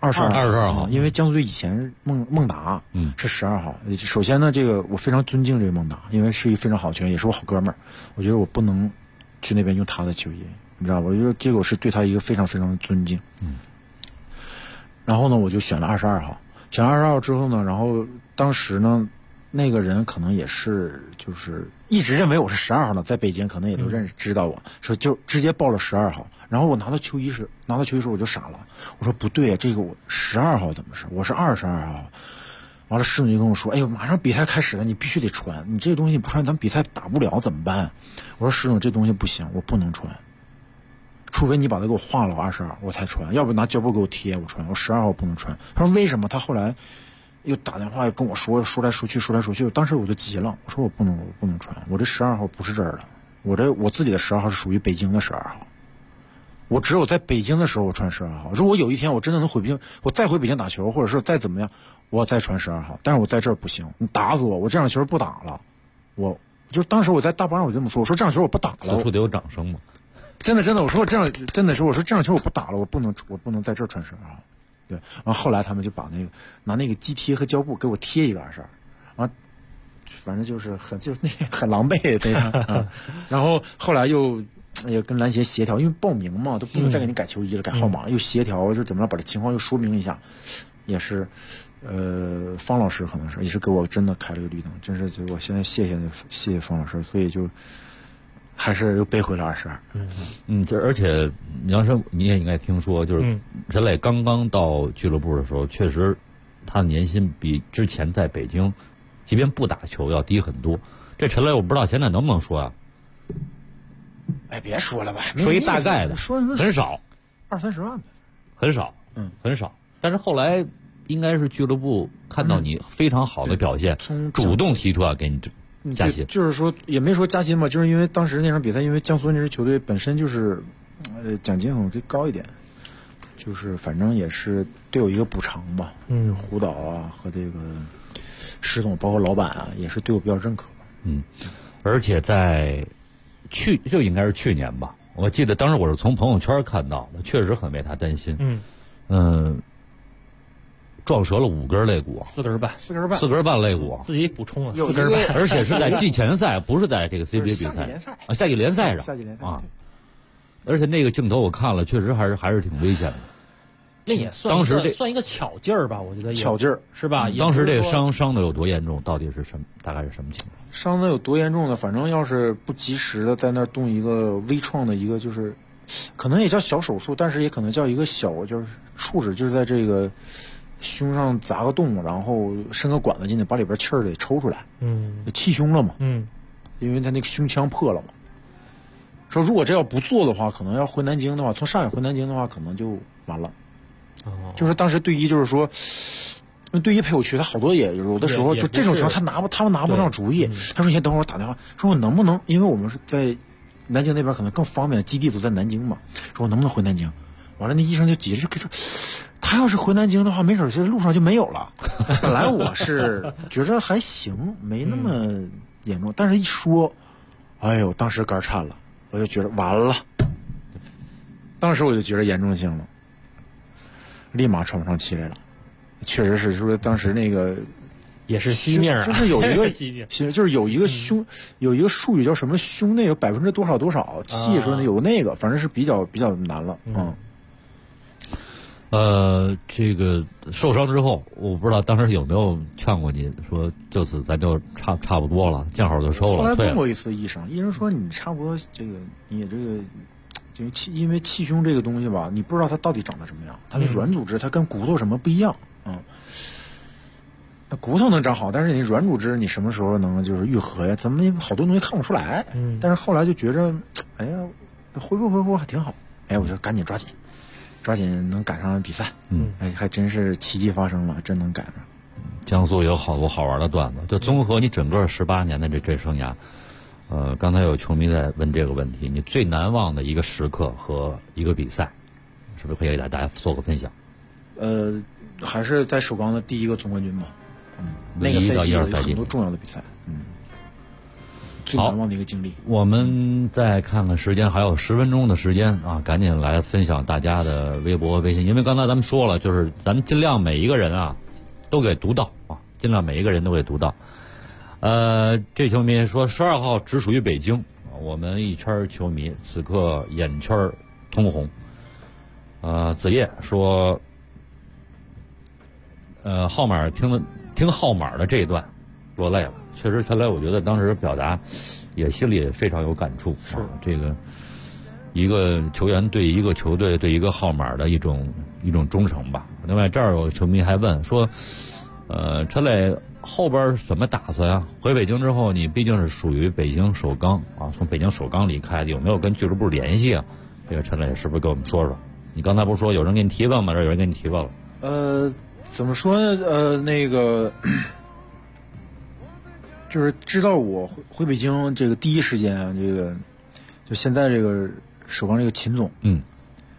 22号，因为江苏队以前孟达是12号。首先呢，这个我非常尊敬这个孟达，因为是一个非常好的球员，也是我好哥们儿，我觉得我不能去那边用他的球衣，你知道吧？我觉得这个我是对他一个非常非常的尊敬。然后呢，我就选了22号，选了22号之后呢，然后当时呢。那个人可能也是，就是一直认为我是12号呢，在北京可能也都知道我，说就直接报了12号。然后我拿到球衣时我就傻了，我说不对啊，这个我12号怎么是？我是22号。完了，师总就跟我说：“哎呦，马上比赛开始了，你必须得穿，你这个东西不穿，咱们比赛打不了怎么办？”我说：“师总，这东西不行，我不能穿，除非你把它给我画了22，我才穿，要不拿胶布给我贴我穿。我12号不能穿。”他说：“为什么？”他后来。又打电话跟我说来说去，当时我就急了，我说我不能穿，我这12号不是这儿的，我自己的12号是属于北京的12号， 我只有在北京的时候我穿12号。如果有一天我真的能回北京，我再回北京打球，或者是再怎么样，我再穿12号。但是我在这儿不行，你打死我，我这场球不打了。我就当时我在大巴上我这么说，我说这场球我不打了。 此处得有掌声嘛。 真的，我说这样真的是，我说这场球我不打了，我不能在这儿穿12号。对，然后后来他们就把拿那个肌贴和胶布给我贴一个22，然后反正就是很狼狈对吧？然后后来又跟篮协协调，因为报名嘛，都不能再给你改球衣了，改号码，又协调就怎么着把这情况又说明一下，也是方老师可能是也是给我真的开了个绿灯，真是就我现在谢谢方老师，所以就还是又背回了22。 这而且杨生你也应该听说，就是陈磊刚刚到俱乐部的时候，确实他的年薪比之前在北京即便不打球要低很多。这陈磊我不知道现在能不能说啊？ 哎，别说了吧， 说一大概的， 说很少 ，20-30万呗， 很少，很少。但是后来应该是俱乐部看到你非常好的表现，主动提出要给你加薪， 就是说也没说加薪嘛，就是因为当时那场比赛，因为江苏那支球队本身就是奖金可能会高一点，就是反正也是对我一个补偿吧。胡导啊和这个石总，包括老板啊，也是对我比较认可。 而且在就应该是去年吧，我记得当时我是从朋友圈看到的，确实很为他担心。撞折了5根肋骨 ，4 根半肋骨， 自己补充了4根半， 而且是在季前赛，不是在这个 CBA 比赛夏季联赛上啊。而且那个镜头我看了，确实还是挺危险的。 那也算一个巧劲儿吧，我觉得巧劲儿是吧？ 当时这个伤的有多严重？到底是大概是什么情况？ 伤的有多严重呢？反正要是不及时的在那儿动一个微创的一个，就是可能也叫小手术，但是也可能叫一个小就是处置，就是在这个胸上砸个洞，然后伸个管子进去，把里边气儿给抽出来。气胸了嘛。因为他那个胸腔破了嘛。说如果这要不做的话，可能要回南京的话，从上海回南京的话，可能就完了。就是当时队医就是说，队医陪我去，他好多也有的时候就这种情况，他们拿不上主意。他说：“你先等会儿我打电话，说我能不能，因为我们是在南京那边可能更方便，基地都在南京嘛。说我能不能回南京？完了，那医生就急着就说，他要是回南京的话，没准这路上就没有了。本来我是觉着还行，没那么严重，但是一说，哎呦，当时肝颤了，我就觉得完了。当时我就觉得严重性了。”立马喘不上气来了，确实是说当时那个也是惜命啊， 就是有一个就是有一个有一个术语叫什么胸内有%多少气，说有那个，反正是比较难了。 这个受伤之后，我不知道当时有没有劝过你说，就此咱就差不多了，见好就收了。 后来问过一次医生说你差不多这个你这个。因为气胸这个东西吧，你不知道它到底长得什么样，它的软组织它跟骨头什么不一样。骨头能长好，但是你软组织你什么时候能就是愈合呀？怎么好多东西看不出来？但是后来就觉着，哎呀，恢复还挺好。哎，我就赶紧抓紧能赶上比赛。哎，还真是奇迹发生了，真能赶上。 江苏有好多好玩的段子，就综合你整个18年的这生涯。刚才有球迷在问这个问题，你最难忘的一个时刻和一个比赛，是不是可以给大家做个分享？ 还是在首钢的第一个总冠军吧。那个赛季有很多重要的比赛。最难忘的一个经历。 我们再看看时间，还有10分钟的时间啊，赶紧来分享大家的微博、微信，因为刚才咱们说了，就是咱们尽量每一个人啊都给读到啊，尽量每一个人都给读到。这球迷说12号只属于北京，我们一圈球迷此刻眼圈通红。子夜说，号码听号码的这一段落泪了。确实，陈磊，我觉得当时表达也心里也非常有感触。是这个一个球员对一个球队对一个号码的一种忠诚吧。另外，这儿有球迷还问说，陈磊。后边怎么打算啊？回北京之后，你毕竟是属于北京首钢啊，从北京首钢离开的，有没有跟俱乐部联系啊？这个陈磊是不是跟我们说说？你刚才不是说有人给你提问吗？这有人给你提问了。 怎么说呢？那个就是知道我回北京这个第一时间啊，这个就现在这个首钢这个秦总，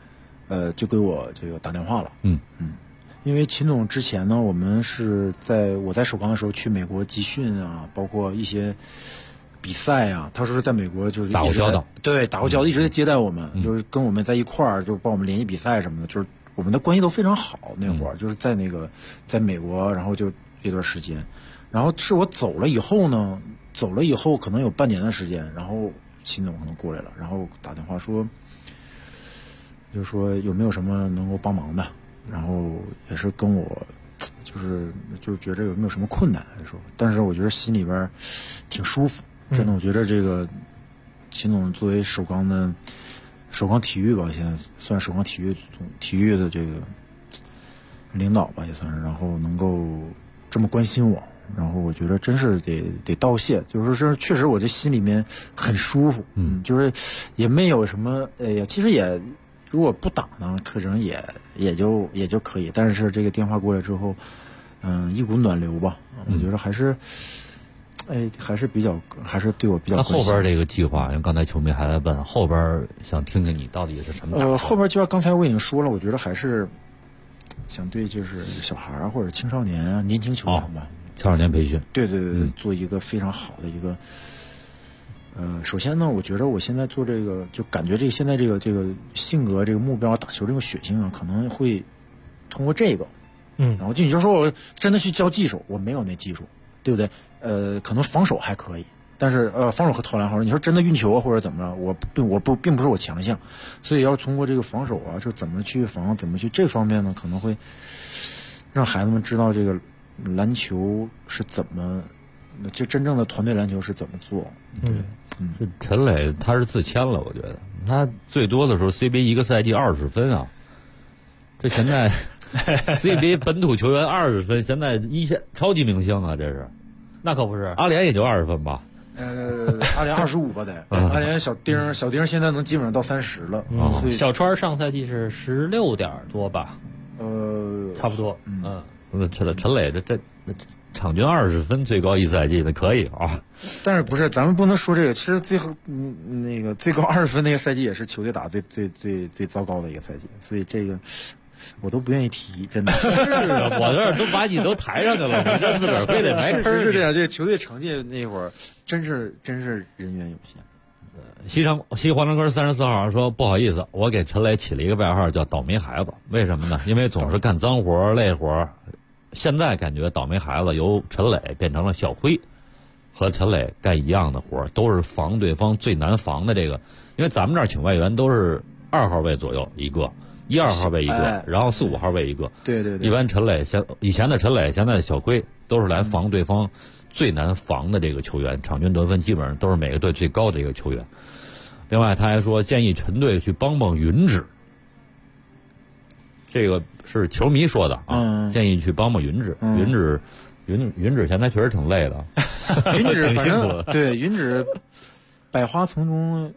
就给我这个打电话了。因为秦总之前呢，我们是我在首钢的时候去美国集训啊，包括一些比赛啊，他说是在美国就是打过交道， 对，打过交道，一直在接待我们，就是跟我们在一块儿，就帮我们联系比赛什么的，就是我们的关系都非常好。那会儿就是在在美国，然后就这段时间，然后是我走了以后可能有半年的时间，然后秦总可能过来了，然后打电话说，就是说有没有什么能够帮忙的，然后也是跟我就是觉着有没有什么困难说，但是我觉得心里边挺舒服。真的，我觉得这个秦总作为首钢体育吧，现在算首钢体育的这个领导吧，也算是，然后能够这么关心我，然后我觉得真是得道谢，就是说确实我这心里面很舒服，就是也没有什么，其实也如果不打呢，可能也就可以，但是这个电话过来之后，一股暖流吧，我觉得还是。还是对我比较关心。 那后边这个计划，因为刚才球迷还在问，后边想听听你到底是什么？ 后边就像刚才我已经说了，我觉得还是想对就是小孩或者青少年啊、年轻球员吧， 青少年培训。 对，做一个非常好的一个。首先呢，我觉得我现在做这个，就感觉现在这个性格、这个目标、打球这个血性啊，可能会通过这个，然后你就说我真的去教技术，我没有那技术，对不对？可能防守还可以，但是防守和投篮好，你说真的运球啊或者怎么着，我并不是我强项，所以要通过这个防守啊，就怎么去防，怎么去这方面呢，可能会让孩子们知道这个篮球是怎么，就真正的团队篮球是怎么做。对， 这陈磊他是自谦了，我觉得他最多的时候 CBA 一个赛季20分啊，这现在CBA 本土球员20分，现在一线超级明星啊，这是。 那可不是， 阿联也就20分吧。 阿联25吧得。阿联小丁现在能基本上到30了。所以小川上赛季是16点多吧？差不多。 那陈磊这场均20分，最高一赛季的可以啊。 但是不是，咱们不能说这个。其实最后那个最高20分那个赛季也是球队打最糟糕的一个赛季，所以这个。我都不愿意提，真的。 是啊，我这儿都把你都抬上去了，你这自个儿非得埋坑。 是这样，这球队成绩那会儿真是人员有限。 西黄龙根34号说不好意思，我给陈磊起了一个外号叫倒霉孩子，为什么呢？因为总是干脏活累活。现在感觉倒霉孩子由陈磊变成了小辉，和陈磊干一样的活，都是防对方最难防的这个。因为咱们这儿请外援都是2号位左右一个。1、2号位一个，然后4、5号位一个。 对。 一般陈磊以前的陈磊，现在的小辉都是来防对方最难防的这个球员，场均得分基本上都是每个队最高的一个球员。另外，他还说建议陈队去帮帮云指，这个是球迷说的啊，建议去帮帮云指。云指现在确实挺累的， 云指反正对云指百花丛中。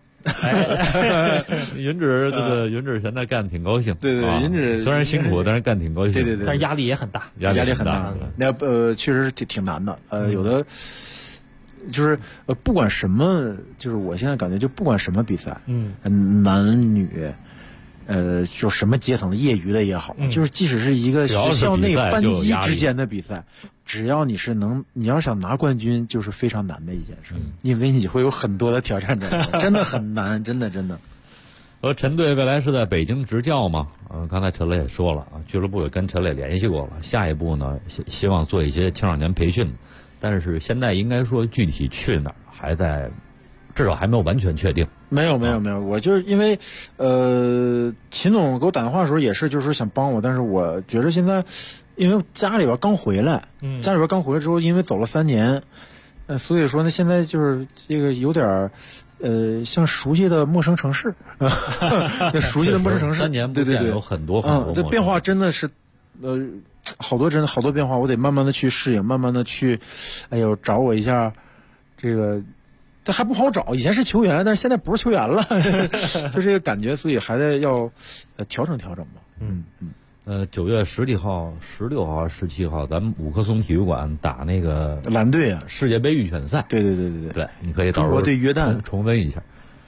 云指现在干得挺高兴， 对，云指虽然辛苦，但是干挺高兴， 对， 但是压力也很大， 压力很大。那确实是挺难的。有的就是不管什么，就是我现在感觉就不管什么比赛，男女。就什么阶层的业余的也好，就是即使是一个学校内班级之间的比赛，只要你要想拿冠军，就是非常难的一件事，因为你会有很多的挑战者，真的很难，真的。 陈队未来是在北京执教吗？刚才陈磊也说了啊，俱乐部也跟陈磊联系过了，下一步呢希望做一些青少年培训，但是现在应该说具体去哪儿还在。至少还没有完全确定。 没有，我就是因为秦总给我打电话的时候也是，就是说想帮我，但是我觉得现在因为家里边刚回来，之后，因为走了3年，所以说呢，现在就是这个有点像熟悉的陌生城市，熟悉的陌生城市 ，3年不见有很多这变化真的是好多变化，我得慢慢的去适应，慢慢的去，找我一下这个。这还不好找，以前是球员，但是现在不是球员了，就这个感觉，所以还得要调整吧。 9月10几号、16号、17号，咱们五棵松体育馆打那个蓝队啊， 世界杯预选赛。 对， 你可以到时候中国对约旦重温一下。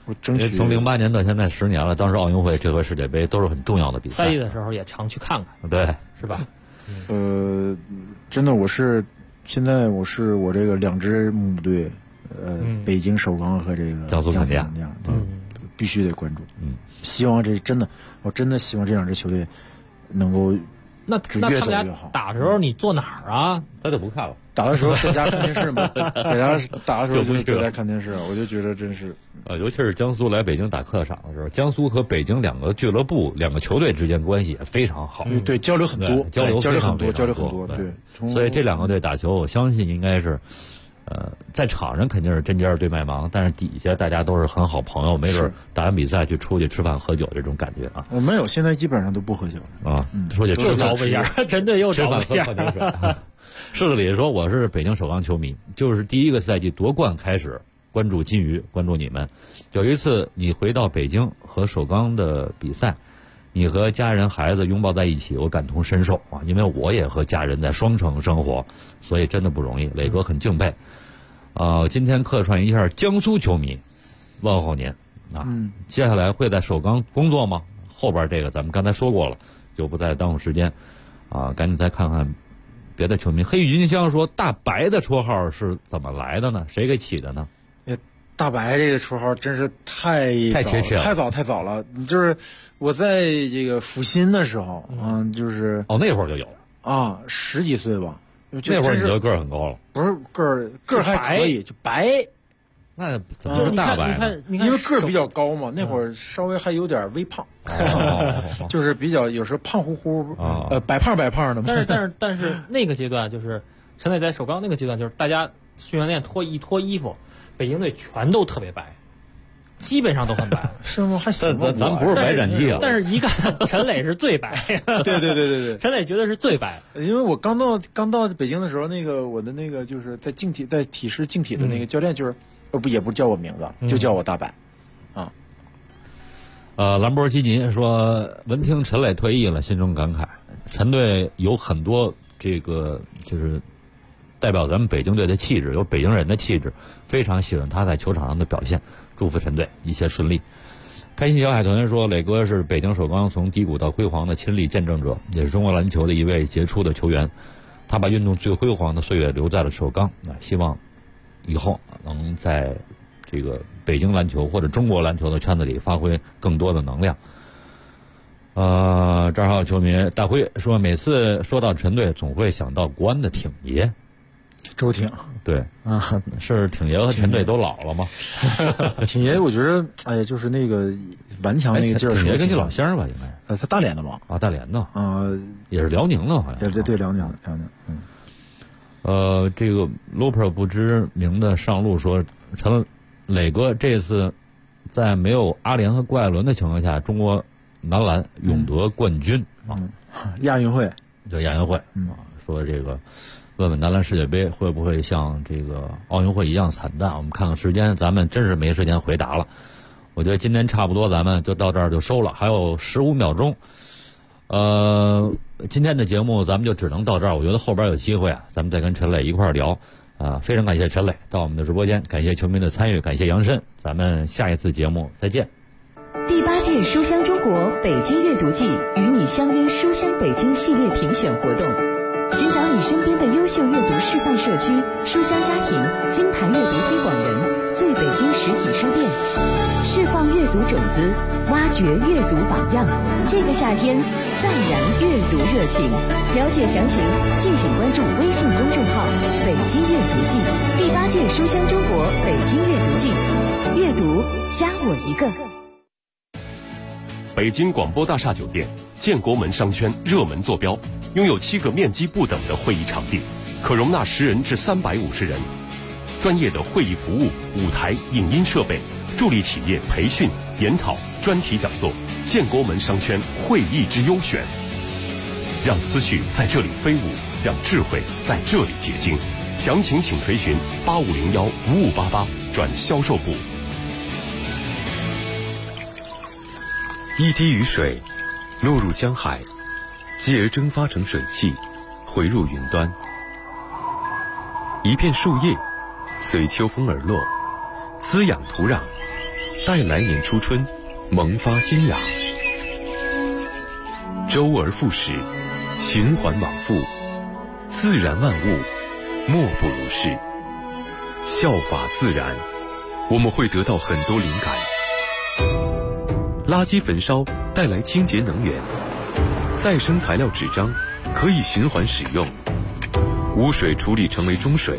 我争取从08年到现在10年了，当时奥运会这回世界杯都是很重要的比赛。 赛季的时候也常去看看， 对， 是吧？ 真的现在我这个2支母队，北京首钢和这个江苏肯亚， 必须得关注。希望我真的希望这2支球队能够那他们俩打的时候你坐哪儿啊？ 他就不看了。 打的时候在家看电视嘛，在家打的时候就在家看电视，我就觉得真是。 尤其是江苏来北京打客场的时候，江苏和北京2个俱乐部、2个球队之间关系也非常好。 对，交流很多，交流很多。 对，所以这2个队打球，我相信应该是，在场上肯定是针尖对麦芒，但是底下大家都是很好朋友，没准打完比赛去出去吃饭喝酒这种感觉啊。 我没有，现在基本上都不喝酒啊。说起又找不一样，针对又找不一样。 狮子里说我是北京首钢球迷，就是第1个赛季夺冠开始关注金鱼，关注你们。有一次你回到北京和首钢的比赛，你和家人孩子拥抱在一起，我感同身受啊，因为我也和家人在双城生活，所以真的不容易。磊哥很敬佩。今天客串一下江苏球迷，问候您啊。接下来会在首钢工作吗？后边这个咱们刚才说过了，就不再耽误时间啊，赶紧再看看别的球迷。黑郁金香说大白的绰号是怎么来的呢？谁给起的呢？ 大白这个绰号真是太贴切了， 太早了。就是我在这个阜新的时候，就是那会儿就有啊，10几岁吧。 那会儿你就个儿很高了， 不是个儿还可以，就白。 那怎么是大白呢？ 因为个儿比较高嘛，那会儿稍微还有点微胖，就是比较有时候胖乎乎，白胖的。 但是那个阶段就是陈磊在首钢那个阶段，就是大家训练店脱衣服，北京队全都特别白，基本上都很白。 是吗？还行。 咱不是白斩鸡啊。 但是一看陈磊是最白。 对。 陈磊绝对是最白。 因为我刚到北京的时候，我的就是在体师竞体的那个教练就是也不叫我名字，就叫我大白。啊。 兰博基尼说，闻听陈磊退役了，心中感慨。陈队有很多这个就是代表咱们北京队的气质，有北京人的气质，非常喜欢他在球场上的表现。祝福陈队一切顺利。开心小海豚说，磊哥是北京首钢从低谷到辉煌的亲历见证者，也是中国篮球的一位杰出的球员。他把运动最辉煌的岁月留在了首钢，希望以后能在这个北京篮球或者中国篮球的圈子里发挥更多的能量。这儿还有球迷大辉说，每次说到陈队，总会想到国安的挺爷周挺。 对，是挺爷和陈队都老了吗？ 挺爷，我觉得，就是那个顽强那个劲儿。 挺爷跟你老乡吧，应该。 他大连的吧？ 啊，大连的。也是辽宁的，好像。 对，辽宁。 这个 Loper 不知名的上路说，磊哥这次在没有阿联和郭艾伦的情况下，中国男篮勇夺冠军亚运会。 对，亚运会。说这个。问问男篮世界杯会不会像这个奥运会一样惨淡？我们看看时间，咱们真是没时间回答了。我觉得今天差不多，咱们就到这儿就收了，还有15秒钟。今天的节目咱们就只能到这儿。我觉得后边有机会咱们再跟陈磊一块儿聊。非常感谢陈磊到我们的直播间，感谢球迷的参与，感谢杨申。咱们下一次节目再见。 第8届书香中国北京阅读季与你相约书香北京系列评选活动。寻找你身边的优秀阅读示范社区、书香家庭、金牌阅读推广人、最北京实体书店，释放阅读种子，挖掘阅读榜样。这个夏天，再燃阅读热情。了解详情，敬请关注微信公众号“北京阅读季”。第8届书香中国北京阅读季，阅读加我一个。 北京广播大厦酒店建国门商圈热门坐标，拥有7个面积不等的会议场地，可容纳10人至350人。专业的会议服务、舞台、影音设备，助力企业培训、研讨、专题讲座。建国门商圈会议之优选，让思绪在这里飞舞，让智慧在这里结晶。详情请垂询8501-5588转销售部。 一滴雨水落入江海，继而蒸发成水汽，回入云端。一片树叶随秋风而落，滋养土壤， 待来年初春，萌发新芽。周而复始，循环往复，自然万物莫不如是。效法自然，我们会得到很多灵感。垃圾焚烧带来清洁能源，再生材料纸张可以循环使用，污水处理成为中水，